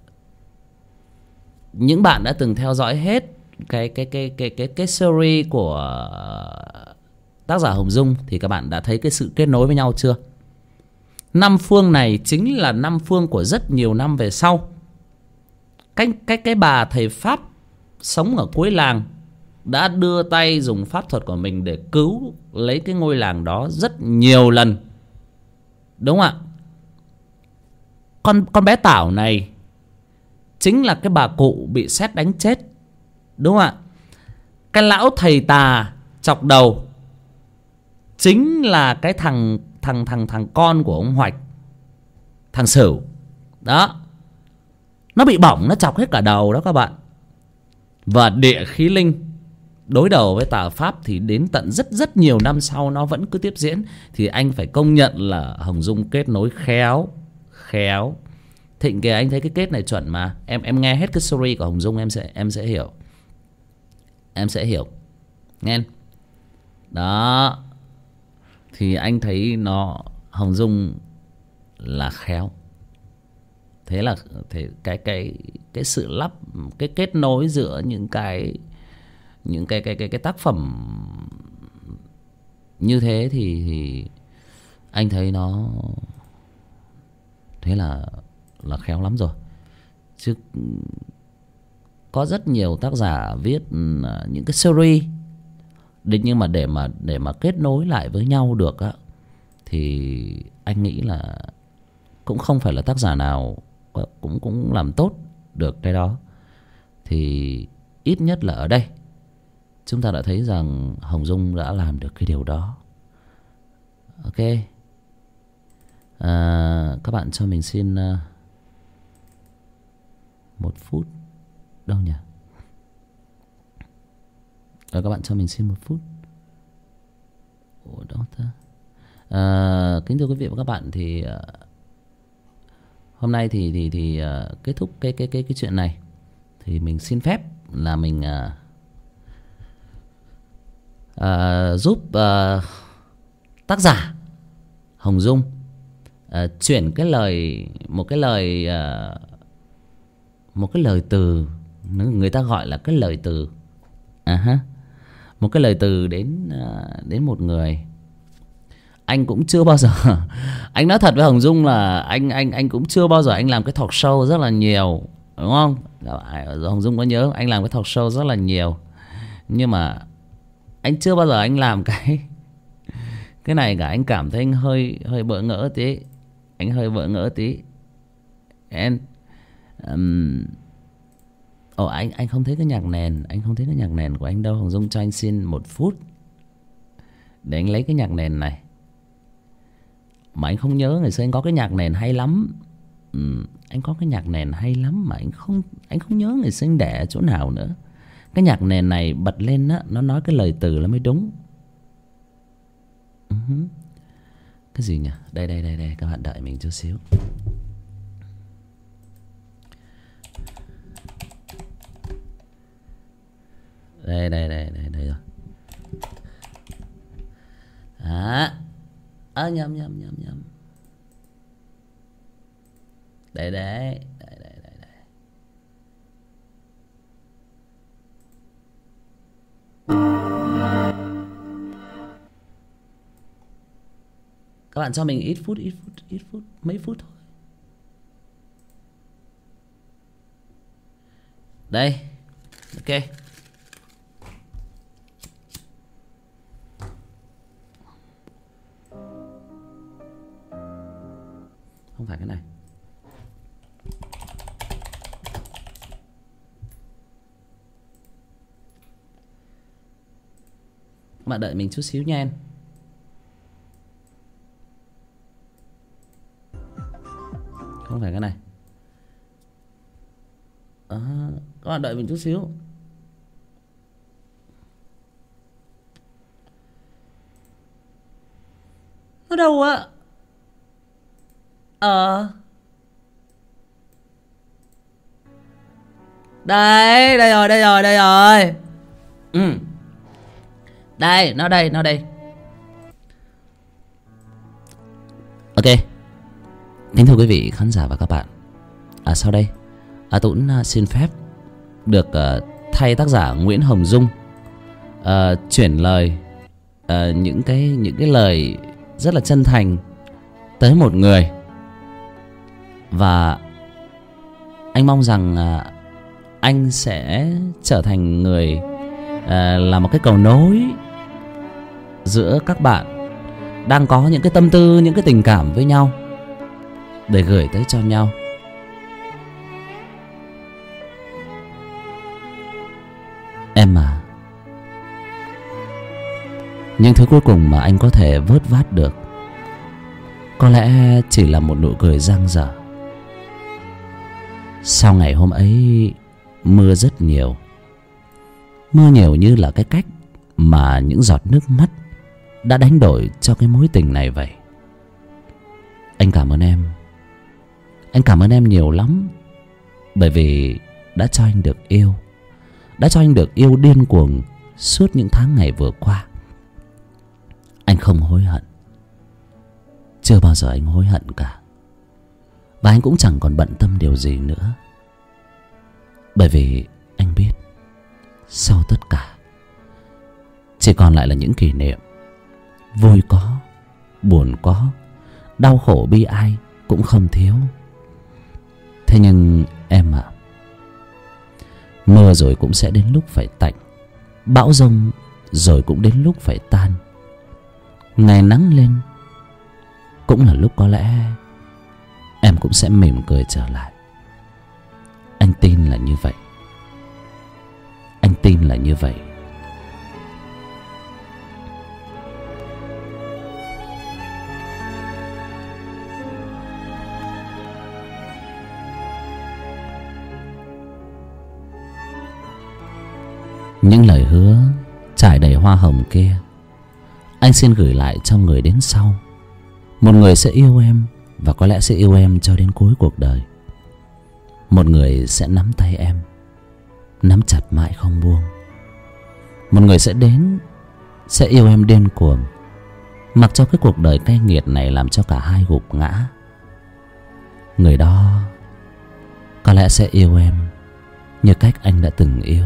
Những bạn đã từng theo dõi hết cái series của tác giả Hồng Dung thì các bạn đã thấy cái sự kết nối với nhau chưa? Năm phương này chính là năm phương của rất nhiều năm về sau. Cái bà thầy Pháp sống ở cuối làng đã đưa tay dùng pháp thuật của mình để cứu lấy cái ngôi làng đó rất nhiều lần, đúng không ạ? Con bé Tảo này chính là cái bà cụ bị sét đánh chết, đúng không ạ? Cái lão thầy tà chọc đầu chính là cái thằng con của ông Hoạch, thằng Sửu đó. Nó bị bỏng, nó chọc hết cả đầu đó các bạn. Và địa khí linh đối đầu với tà pháp thì đến tận rất nhiều năm sau nó vẫn cứ tiếp diễn. Thì anh phải công nhận là Hồng Dung kết nối khéo. Thịnh kìa, anh thấy cái kết này chuẩn mà. Em nghe hết cái story của Hồng Dung em sẽ hiểu. Em sẽ hiểu. Nghe đó. Thì anh thấy Hồng Dung là khéo. Thế là cái sự lắp, cái kết nối giữa những cái tác phẩm như thế thì anh thấy nó thế là khéo lắm rồi. Chứ có rất nhiều tác giả viết những cái series nhưng mà để mà kết nối lại với nhau được á, thì anh nghĩ là cũng không phải là tác giả nào cũng làm tốt được cái đó. Thì ít nhất là ở đây chúng ta đã thấy rằng Hồng Dung đã làm được cái điều đó. Ok. Các bạn cho mình xin 1 phút. Đâu nhỉ? Các bạn cho mình xin 1 phút. Ủa đó ta. Kính thưa quý vị và các bạn, thì hôm nay thì kết thúc cái chuyện này thì mình xin phép là mình giúp tác giả Hồng Dung chuyển một cái lời từ, người ta gọi là cái lời từ, một cái lời từ đến một người. Anh cũng chưa bao giờ anh nói thật với Hồng Dung là anh cũng chưa bao giờ anh làm cái talk show rất là nhiều, đúng không? Hồng Dung có nhớ anh làm cái talk show rất là nhiều, nhưng mà anh chưa bao giờ anh làm cái này cả. Anh cảm thấy anh hơi bỡ ngỡ tí. Anh hơi bỡ ngỡ tí. anh không thấy cái nhạc nền. Anh không thấy cái nhạc nền của anh đâu. Hồng Dung cho anh xin 1 phút để anh lấy cái nhạc nền này. Mà anh không nhớ, ngày xưa anh có cái nhạc nền hay lắm. Anh có cái nhạc nền hay lắm mà anh không nhớ ngày xưa anh để ở chỗ nào nữa. Cái nhạc nền này bật lên á, nó nói cái lời từ là mới đúng. Cái gì nhỉ? Đây, các bạn đợi mình chút xíu. Đây rồi. Nhầm. Đây. Các bạn cho mình ít phút, mấy phút thôi. Đây. Ok. Không phải cái này. Các bạn đợi mình chút xíu nha em. Không phải cái này. Các bạn đợi mình chút xíu. Nó đâu ạ? Đây rồi. Ừ. Đây, nó đây, nó đây. Ok. Kính thưa quý vị khán giả và các bạn, sau đây Tuấn xin phép được thay tác giả Nguyễn Hồng Dung chuyển lời, những cái lời rất là chân thành tới một người. Và anh mong rằng anh sẽ trở thành người là một cái cầu nối giữa các bạn đang có những cái tâm tư, những cái tình cảm với nhau để gửi tới cho nhau. Em à, những thứ cuối cùng mà anh có thể vớt vát được có lẽ chỉ là một nụ cười dang dở. Sau ngày hôm ấy, mưa rất nhiều. Mưa nhiều như là cái cách mà những giọt nước mắt đã đánh đổi cho cái mối tình này vậy. Anh cảm ơn em. Anh cảm ơn em nhiều lắm. Bởi vì đã cho anh được yêu, đã cho anh được yêu điên cuồng suốt những tháng ngày vừa qua. Anh không hối hận. Chưa bao giờ anh hối hận cả. Và anh cũng chẳng còn bận tâm điều gì nữa. Bởi vì anh biết sau tất cả chỉ còn lại là những kỷ niệm. Vui có, buồn có, đau khổ bi ai cũng không thiếu. Thế nhưng em ạ, mưa rồi cũng sẽ đến lúc phải tạnh, bão giông rồi cũng đến lúc phải tan. Ngày nắng lên cũng là lúc có lẽ em cũng sẽ mỉm cười trở lại. Anh tin là như vậy. Anh tin là như vậy. Những lời hứa trải đầy hoa hồng kia anh xin gửi lại cho người đến sau. Một người sẽ yêu em, và có lẽ sẽ yêu em cho đến cuối cuộc đời. Một người sẽ nắm tay em, nắm chặt mãi không buông. Một người sẽ đến, sẽ yêu em điên cuồng, mặc cho cái cuộc đời cay nghiệt này làm cho cả hai gục ngã. Người đó có lẽ sẽ yêu em như cách anh đã từng yêu.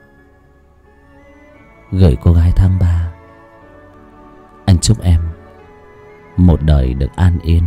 Gửi cô gái tháng 3, anh chúc em một đời được an yên.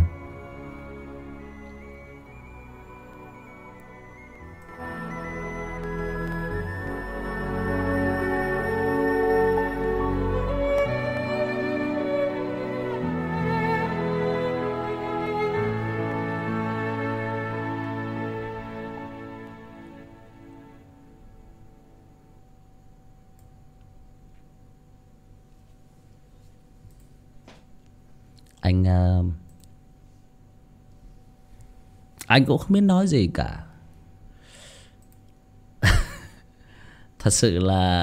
Anh cũng không biết nói gì cả. Thật sự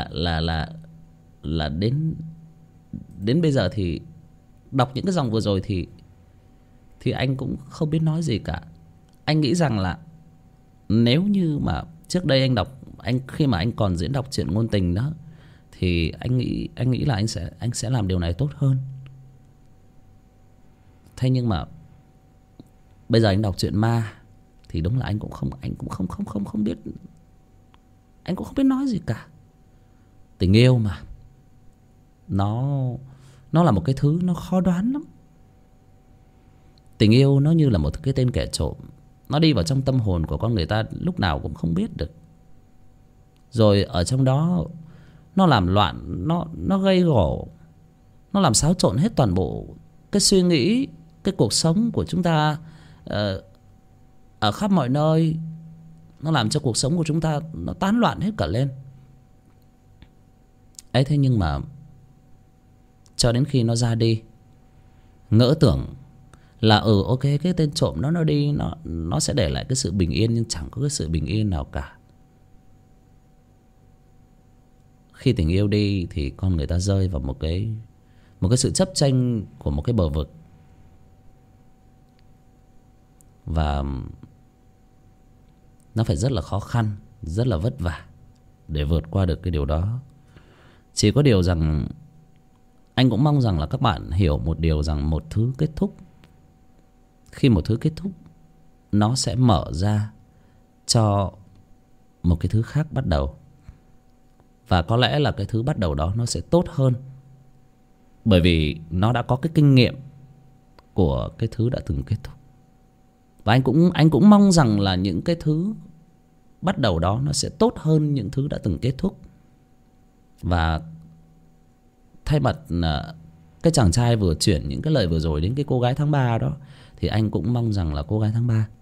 là đến bây giờ thì đọc những cái dòng vừa rồi thì anh cũng không biết nói gì cả. Anh nghĩ rằng là nếu như mà trước đây khi mà anh còn diễn đọc truyện ngôn tình đó, thì anh nghĩ là anh sẽ làm điều này tốt hơn. Thế nhưng mà bây giờ anh đọc truyện ma thì đúng là anh cũng không biết, anh cũng không biết nói gì cả. Tình yêu mà nó là một cái thứ nó khó đoán lắm. Tình yêu nó như là một cái tên kẻ trộm, nó đi vào trong tâm hồn của con người ta lúc nào cũng không biết được. Rồi ở trong đó nó làm loạn, nó gây gổ, nó làm xáo trộn hết toàn bộ cái suy nghĩ, cái cuộc sống của chúng ta ở khắp mọi nơi. Nó làm cho cuộc sống của chúng ta nó tán loạn hết cả lên ấy. Thế nhưng mà cho đến khi nó ra đi, ngỡ tưởng là ok, cái tên trộm nó đi, nó sẽ để lại cái sự bình yên. Nhưng chẳng có cái sự bình yên nào cả. Khi tình yêu đi thì con người ta rơi vào một cái sự chấp tranh của một cái bờ vực. Và nó phải rất là khó khăn, rất là vất vả để vượt qua được cái điều đó. Chỉ có điều rằng anh cũng mong rằng là các bạn hiểu một điều, rằng một thứ kết thúc, khi một thứ kết thúc, nó sẽ mở ra cho một cái thứ khác bắt đầu. Và có lẽ là cái thứ bắt đầu đó nó sẽ tốt hơn, bởi vì nó đã có cái kinh nghiệm của cái thứ đã từng kết thúc. Và anh cũng mong rằng là những cái thứ bắt đầu đó nó sẽ tốt hơn những thứ đã từng kết thúc. Và thay mặt cái chàng trai vừa chuyển những cái lời vừa rồi đến cái cô gái tháng 3 đó, thì anh cũng mong rằng là cô gái tháng 3,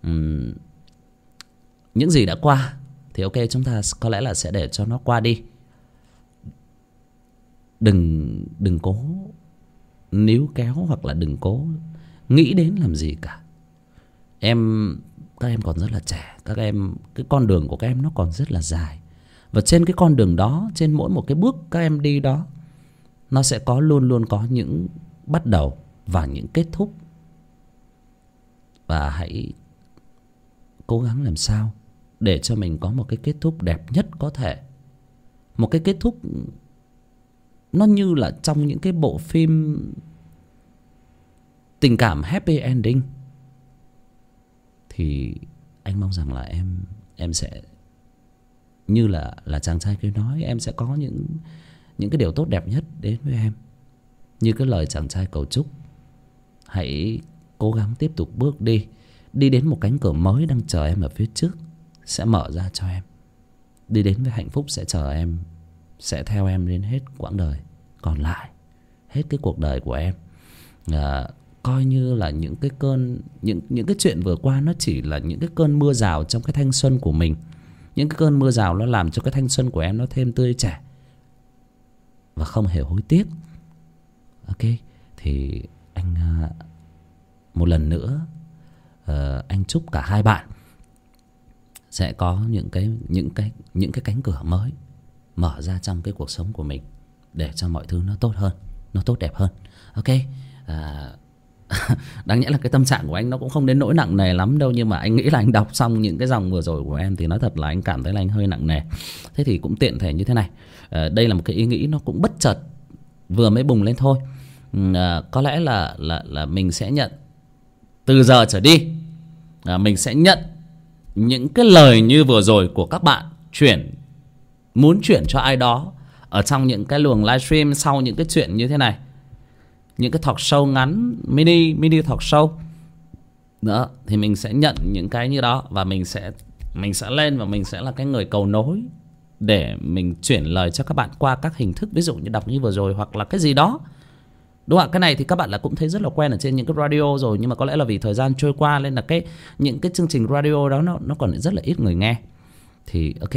những gì đã qua thì ok, chúng ta có lẽ là sẽ để cho nó qua đi. Đừng cố níu kéo, hoặc là đừng cố nghĩ đến làm gì cả. Các em còn rất là trẻ, cái con đường của các em nó còn rất là dài. Và trên cái con đường đó, trên mỗi một cái bước các em đi đó, nó sẽ luôn luôn có những bắt đầu và những kết thúc. Và hãy cố gắng làm sao để cho mình có một cái kết thúc đẹp nhất có thể. Một cái kết thúc nó như là trong những cái bộ phim tình cảm happy ending. Thì anh mong rằng là em sẽ như là chàng trai kia nói, em sẽ có những cái điều tốt đẹp nhất đến với em. Như cái lời chàng trai cầu chúc, hãy cố gắng tiếp tục bước đi đến một cánh cửa mới đang chờ em ở phía trước, sẽ mở ra cho em. Đi đến với hạnh phúc sẽ chờ em, sẽ theo em đến hết quãng đời còn lại, hết cái cuộc đời của em. Coi như là những cái những cái chuyện vừa qua nó chỉ là những cái cơn mưa rào trong cái thanh xuân của mình. Những cái cơn mưa rào nó làm cho cái thanh xuân của em nó thêm tươi trẻ và không hề hối tiếc. Ok, thì anh một lần nữa anh chúc cả hai bạn sẽ có những cái cánh cửa mới mở ra trong cái cuộc sống của mình, để cho mọi thứ nó tốt hơn, nó tốt đẹp hơn. Ok, đáng nhẽ là cái tâm trạng của anh nó cũng không đến nỗi nặng nề lắm đâu, nhưng mà anh nghĩ là anh đọc xong những cái dòng vừa rồi của em thì nói thật là anh cảm thấy là anh hơi nặng nề. Thế thì cũng tiện thể như thế này, đây là một cái ý nghĩ nó cũng bất chợt vừa mới bùng lên thôi. Có lẽ là mình sẽ nhận từ giờ trở đi, mình sẽ nhận những cái lời như vừa rồi của các bạn muốn chuyển cho ai đó ở trong những cái luồng livestream sau những cái chuyện như thế này, những cái talk show ngắn, mini talk show nữa, thì mình sẽ nhận những cái như đó, và mình sẽ lên và mình sẽ là cái người cầu nối để mình chuyển lời cho các bạn qua các hình thức, ví dụ như đọc như vừa rồi hoặc là cái gì đó, đúng không ạ? Cái này thì các bạn là cũng thấy rất là quen ở trên những cái radio rồi, nhưng mà có lẽ là vì thời gian trôi qua nên là những cái chương trình radio đó nó còn rất là ít người nghe. Thì ok,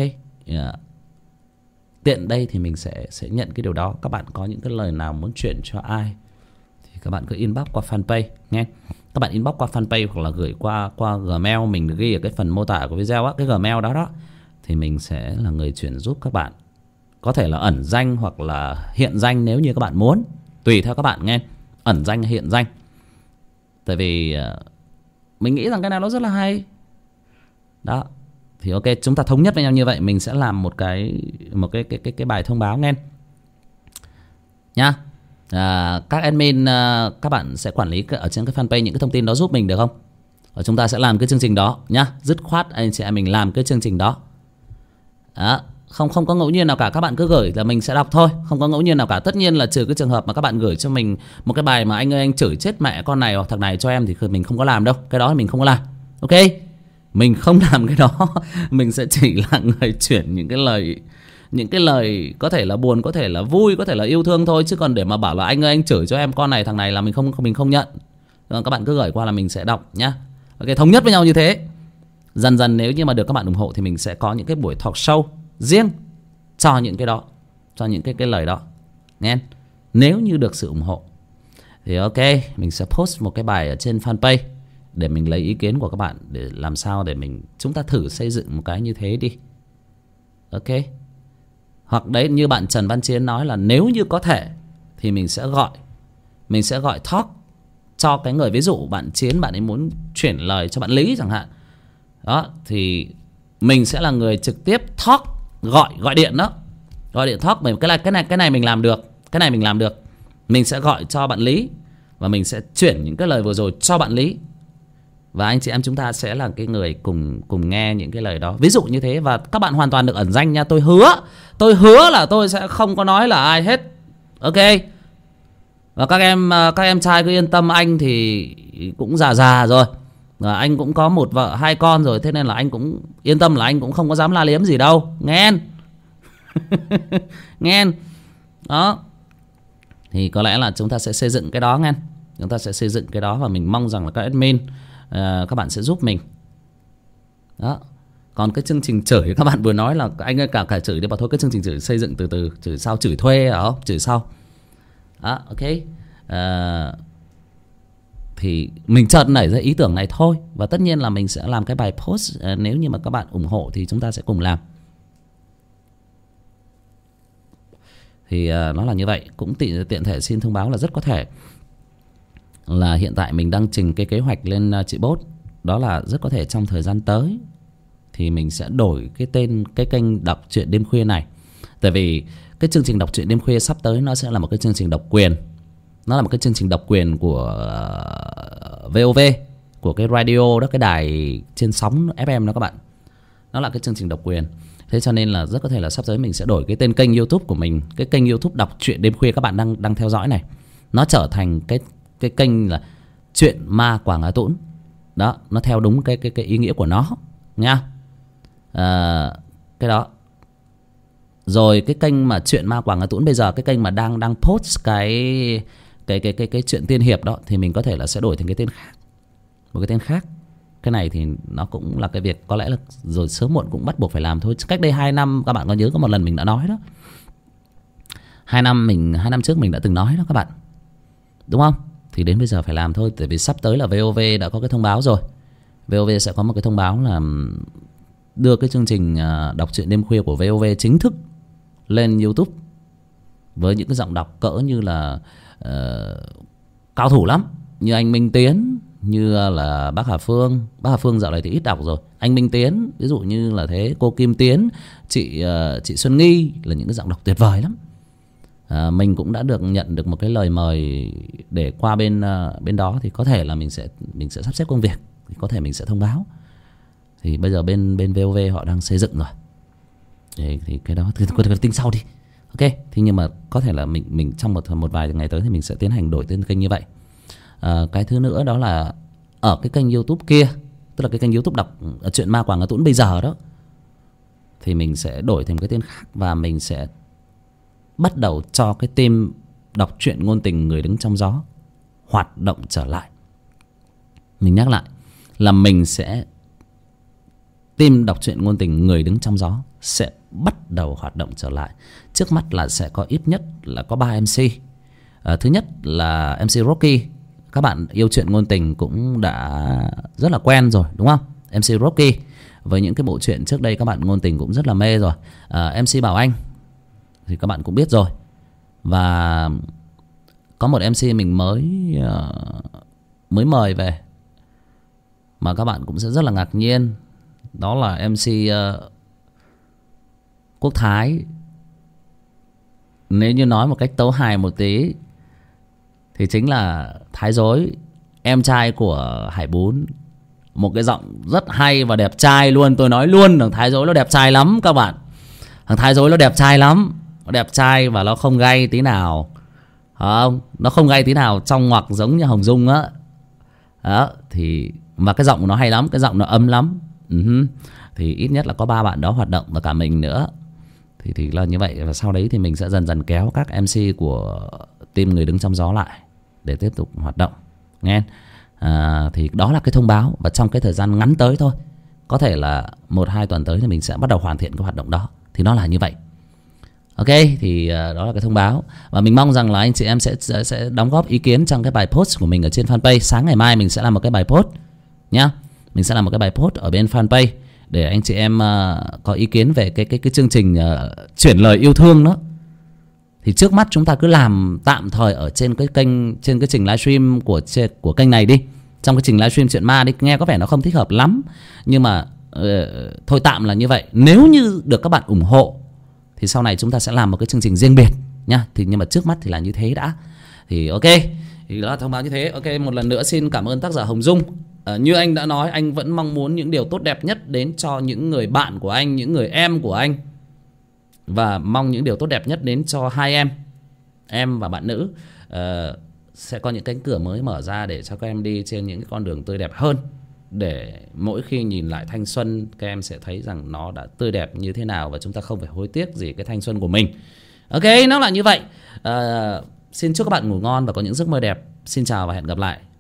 tiện đây thì mình sẽ nhận cái điều đó. Các bạn có những cái lời nào muốn chuyển cho ai thì các bạn cứ inbox qua fanpage nghe. Các bạn inbox qua fanpage hoặc là gửi qua Gmail mình ghi ở cái phần mô tả của video á, cái Gmail đó thì mình sẽ là người chuyển giúp các bạn. Có thể là ẩn danh hoặc là hiện danh nếu như các bạn muốn, tùy theo các bạn nghe, ẩn danh hay hiện danh. Tại vì mình nghĩ rằng cái này nó rất là hay. Đó. Thì ok, chúng ta thống nhất với nhau như vậy, mình sẽ làm một cái bài thông báo nghe nhá. Các admin các bạn sẽ quản lý ở trên cái fanpage những cái thông tin đó giúp mình được không? Và chúng ta sẽ làm cái chương trình đó nhá, dứt khoát anh chị em mình làm cái chương trình đó. Không có ngẫu nhiên nào cả, các bạn cứ gửi là mình sẽ đọc thôi, không có ngẫu nhiên nào cả. Tất nhiên là trừ cái trường hợp mà các bạn gửi cho mình một cái bài mà anh ơi anh chửi chết mẹ con này hoặc thằng này cho em thì mình không có làm đâu, cái đó thì mình không có làm. Ok, mình không làm cái đó. Mình sẽ chỉ là người chuyển những cái lời có thể là buồn, có thể là vui, có thể là yêu thương thôi, chứ còn để mà bảo là anh ơi anh chửi cho em con này thằng này là mình không nhận. Các bạn cứ gửi qua là mình sẽ đọc nhá. Ok, thống nhất với nhau như thế. Dần dần nếu như mà được các bạn ủng hộ thì mình sẽ có những cái buổi talk show riêng cho những cái đó, cho những cái lời đó nghe. Nếu như được sự ủng hộ thì ok, mình sẽ post một cái bài ở trên fanpage để mình lấy ý kiến của các bạn, để làm sao để chúng ta thử xây dựng một cái như thế đi. Ok. Hoặc đấy, như bạn Trần Văn Chiến nói là nếu như có thể thì mình sẽ gọi talk cho cái người, ví dụ bạn Chiến bạn ấy muốn chuyển lời cho bạn Lý chẳng hạn. Đó, thì mình sẽ là người trực tiếp talk, gọi điện đó. Gọi điện talk về cái này mình làm được, cái này mình làm được. Mình sẽ gọi cho bạn Lý và mình sẽ chuyển những cái lời vừa rồi cho bạn Lý, và anh chị em chúng ta sẽ là cái người cùng nghe những cái lời đó, ví dụ như thế. Và các bạn hoàn toàn được ẩn danh nha. Tôi hứa là tôi sẽ không có nói là ai hết, ok. Và các em trai cứ yên tâm, anh thì cũng già rồi, anh cũng có một vợ 2 con rồi, thế nên là anh cũng yên tâm là anh cũng không có dám la liếm gì đâu, nghe. Nghe đó. Thì có lẽ là chúng ta sẽ xây dựng cái đó nghe. Chúng ta sẽ xây dựng cái đó và mình mong rằng là các admin các bạn sẽ giúp mình đó. Còn cái chương trình chửi các bạn vừa nói là anh ơi cả chửi đi, bảo thôi cái chương trình chửi xây dựng từ từ, chửi sau chửi thuê hả không, chửi sau đó, ok. Thì mình chợt nảy ra ý tưởng này thôi, và tất nhiên là mình sẽ làm cái bài post, nếu như mà các bạn ủng hộ thì chúng ta sẽ cùng làm. Thì nó là như vậy. Cũng tiện thể xin thông báo là rất có thể là hiện tại mình đang trình cái kế hoạch lên chị Bốt. Đó là rất có thể trong thời gian tới thì mình sẽ đổi cái tên cái kênh đọc truyện đêm khuya này. Tại vì cái chương trình đọc truyện đêm khuya sắp tới nó sẽ là một cái chương trình độc quyền. Nó là một cái chương trình độc quyền của VOV, của cái radio đó, cái đài trên sóng FM đó các bạn. Nó là cái chương trình độc quyền. Thế cho nên là rất có thể là sắp tới mình sẽ đổi cái tên kênh YouTube của mình. Cái kênh YouTube đọc truyện đêm khuya các bạn đang theo dõi này, nó trở thành cái kênh là Chuyện Ma Quảng Hà Tũng. Đó, nó theo đúng cái ý nghĩa của nó nha. Cái đó. Rồi cái kênh mà Chuyện Ma Quảng Hà Tũng bây giờ, cái kênh mà đang post cái chuyện tiên hiệp đó, thì mình có thể là sẽ đổi thành cái tên khác, một cái tên khác. Cái này thì nó cũng là cái việc có lẽ là rồi sớm muộn cũng bắt buộc phải làm thôi. Cách đây 2 năm các bạn có nhớ có một lần mình đã nói đó. 2 năm trước mình đã từng nói đó các bạn, đúng không? Thì đến bây giờ phải làm thôi. Tại vì sắp tới là VOV đã có cái thông báo rồi. VOV sẽ có một cái thông báo là đưa cái chương trình đọc truyện đêm khuya của VOV chính thức lên YouTube, với những cái giọng đọc cỡ như là cao thủ lắm, như anh Minh Tiến, như là bác Hà Phương. Bác Hà Phương dạo này thì ít đọc rồi. Anh Minh Tiến ví dụ như là thế, cô Kim Tiến, chị Xuân Nghi, là những cái giọng đọc tuyệt vời lắm. Mình cũng đã nhận được một cái lời mời để qua bên đó, thì có thể là mình sẽ sắp xếp công việc, thì có thể mình sẽ thông báo. Thì bây giờ bên VOV họ đang xây dựng rồi. Thì cái đó thì tính sau đi, ok. Thì nhưng mà có thể là mình trong một vài ngày tới thì mình sẽ tiến hành đổi tên kênh như vậy. Cái thứ nữa đó là ở cái kênh YouTube kia, tức là cái kênh YouTube đọc Chuyện Ma Quảng Hà Tũng bây giờ đó, thì mình sẽ đổi thành cái tên khác, và mình sẽ bắt đầu cho cái team đọc truyện ngôn tình Người Đứng Trong Gió hoạt động trở lại. Mình nhắc lại là mình sẽ team đọc truyện ngôn tình Người Đứng Trong Gió sẽ bắt đầu hoạt động trở lại. Trước mắt là sẽ có ít nhất là có 3 MC. Thứ nhất là MC Rocky. Các bạn yêu truyện ngôn tình cũng đã rất là quen rồi, đúng không? MC Rocky với những cái bộ truyện trước đây các bạn ngôn tình cũng rất là mê rồi. MC Bảo Anh thì các bạn cũng biết rồi. Và có một MC mình mới mời về mà các bạn cũng sẽ rất là ngạc nhiên. Đó là MC Quốc Thái. Nếu như nói một cách tấu hài một tí thì chính là Thái Dối, em trai của Hải Bún. Một cái giọng rất hay và đẹp trai luôn. Tôi nói luôn, thằng Thái Dối nó đẹp trai lắm các bạn. Thằng Thái Dối nó đẹp trai lắm. Nó đẹp trai và nó không gay tí nào. Không? Nó không gay tí nào, trong ngoặc giống như Hồng Dung á. Đó, thì và cái giọng của nó hay lắm, cái giọng nó ấm lắm. Thì ít nhất là có 3 bạn đó hoạt động và cả mình nữa. Thì là như vậy. Và sau đấy thì mình sẽ dần dần kéo các MC của team Người Đứng Trong Gió lại để tiếp tục hoạt động. Nghe. Thì đó là cái thông báo. Và trong cái thời gian ngắn tới thôi, có thể là 1-2 tuần tới thì mình sẽ bắt đầu hoàn thiện cái hoạt động đó. Thì nó là như vậy. Ok, thì đó là cái thông báo. Và mình mong rằng là anh chị em sẽ đóng góp ý kiến trong cái bài post của mình ở trên fanpage. Sáng ngày mai mình sẽ làm một cái bài post nhá. Mình sẽ làm một cái bài post ở bên fanpage để anh chị em có ý kiến về cái chương trình chuyển lời yêu thương đó. Thì trước mắt chúng ta cứ làm tạm thời ở trên cái kênh, trên cái trình livestream của kênh này đi. Trong cái trình livestream chuyện ma đi, nghe có vẻ nó không thích hợp lắm, nhưng mà thôi tạm là như vậy. Nếu như được các bạn ủng hộ thì sau này chúng ta sẽ làm một cái chương trình riêng biệt nhá. Thì nhưng mà trước mắt thì là như thế đã. Thì ok, thì đó thông báo như thế. Ok, một lần nữa xin cảm ơn tác giả Hồng Dung. Như anh đã nói, anh vẫn mong muốn những điều tốt đẹp nhất đến cho những người bạn của anh, những người em của anh, và mong những điều tốt đẹp nhất đến cho hai em và bạn nữ. Sẽ có những cánh cửa mới mở ra để cho các em đi trên những cái con đường tươi đẹp hơn, để mỗi khi nhìn lại thanh xuân các em sẽ thấy rằng nó đã tươi đẹp như thế nào, và chúng ta không phải hối tiếc gì cái thanh xuân của mình. Ok, nó là như vậy. Xin chúc các bạn ngủ ngon và có những giấc mơ đẹp. Xin chào và hẹn gặp lại.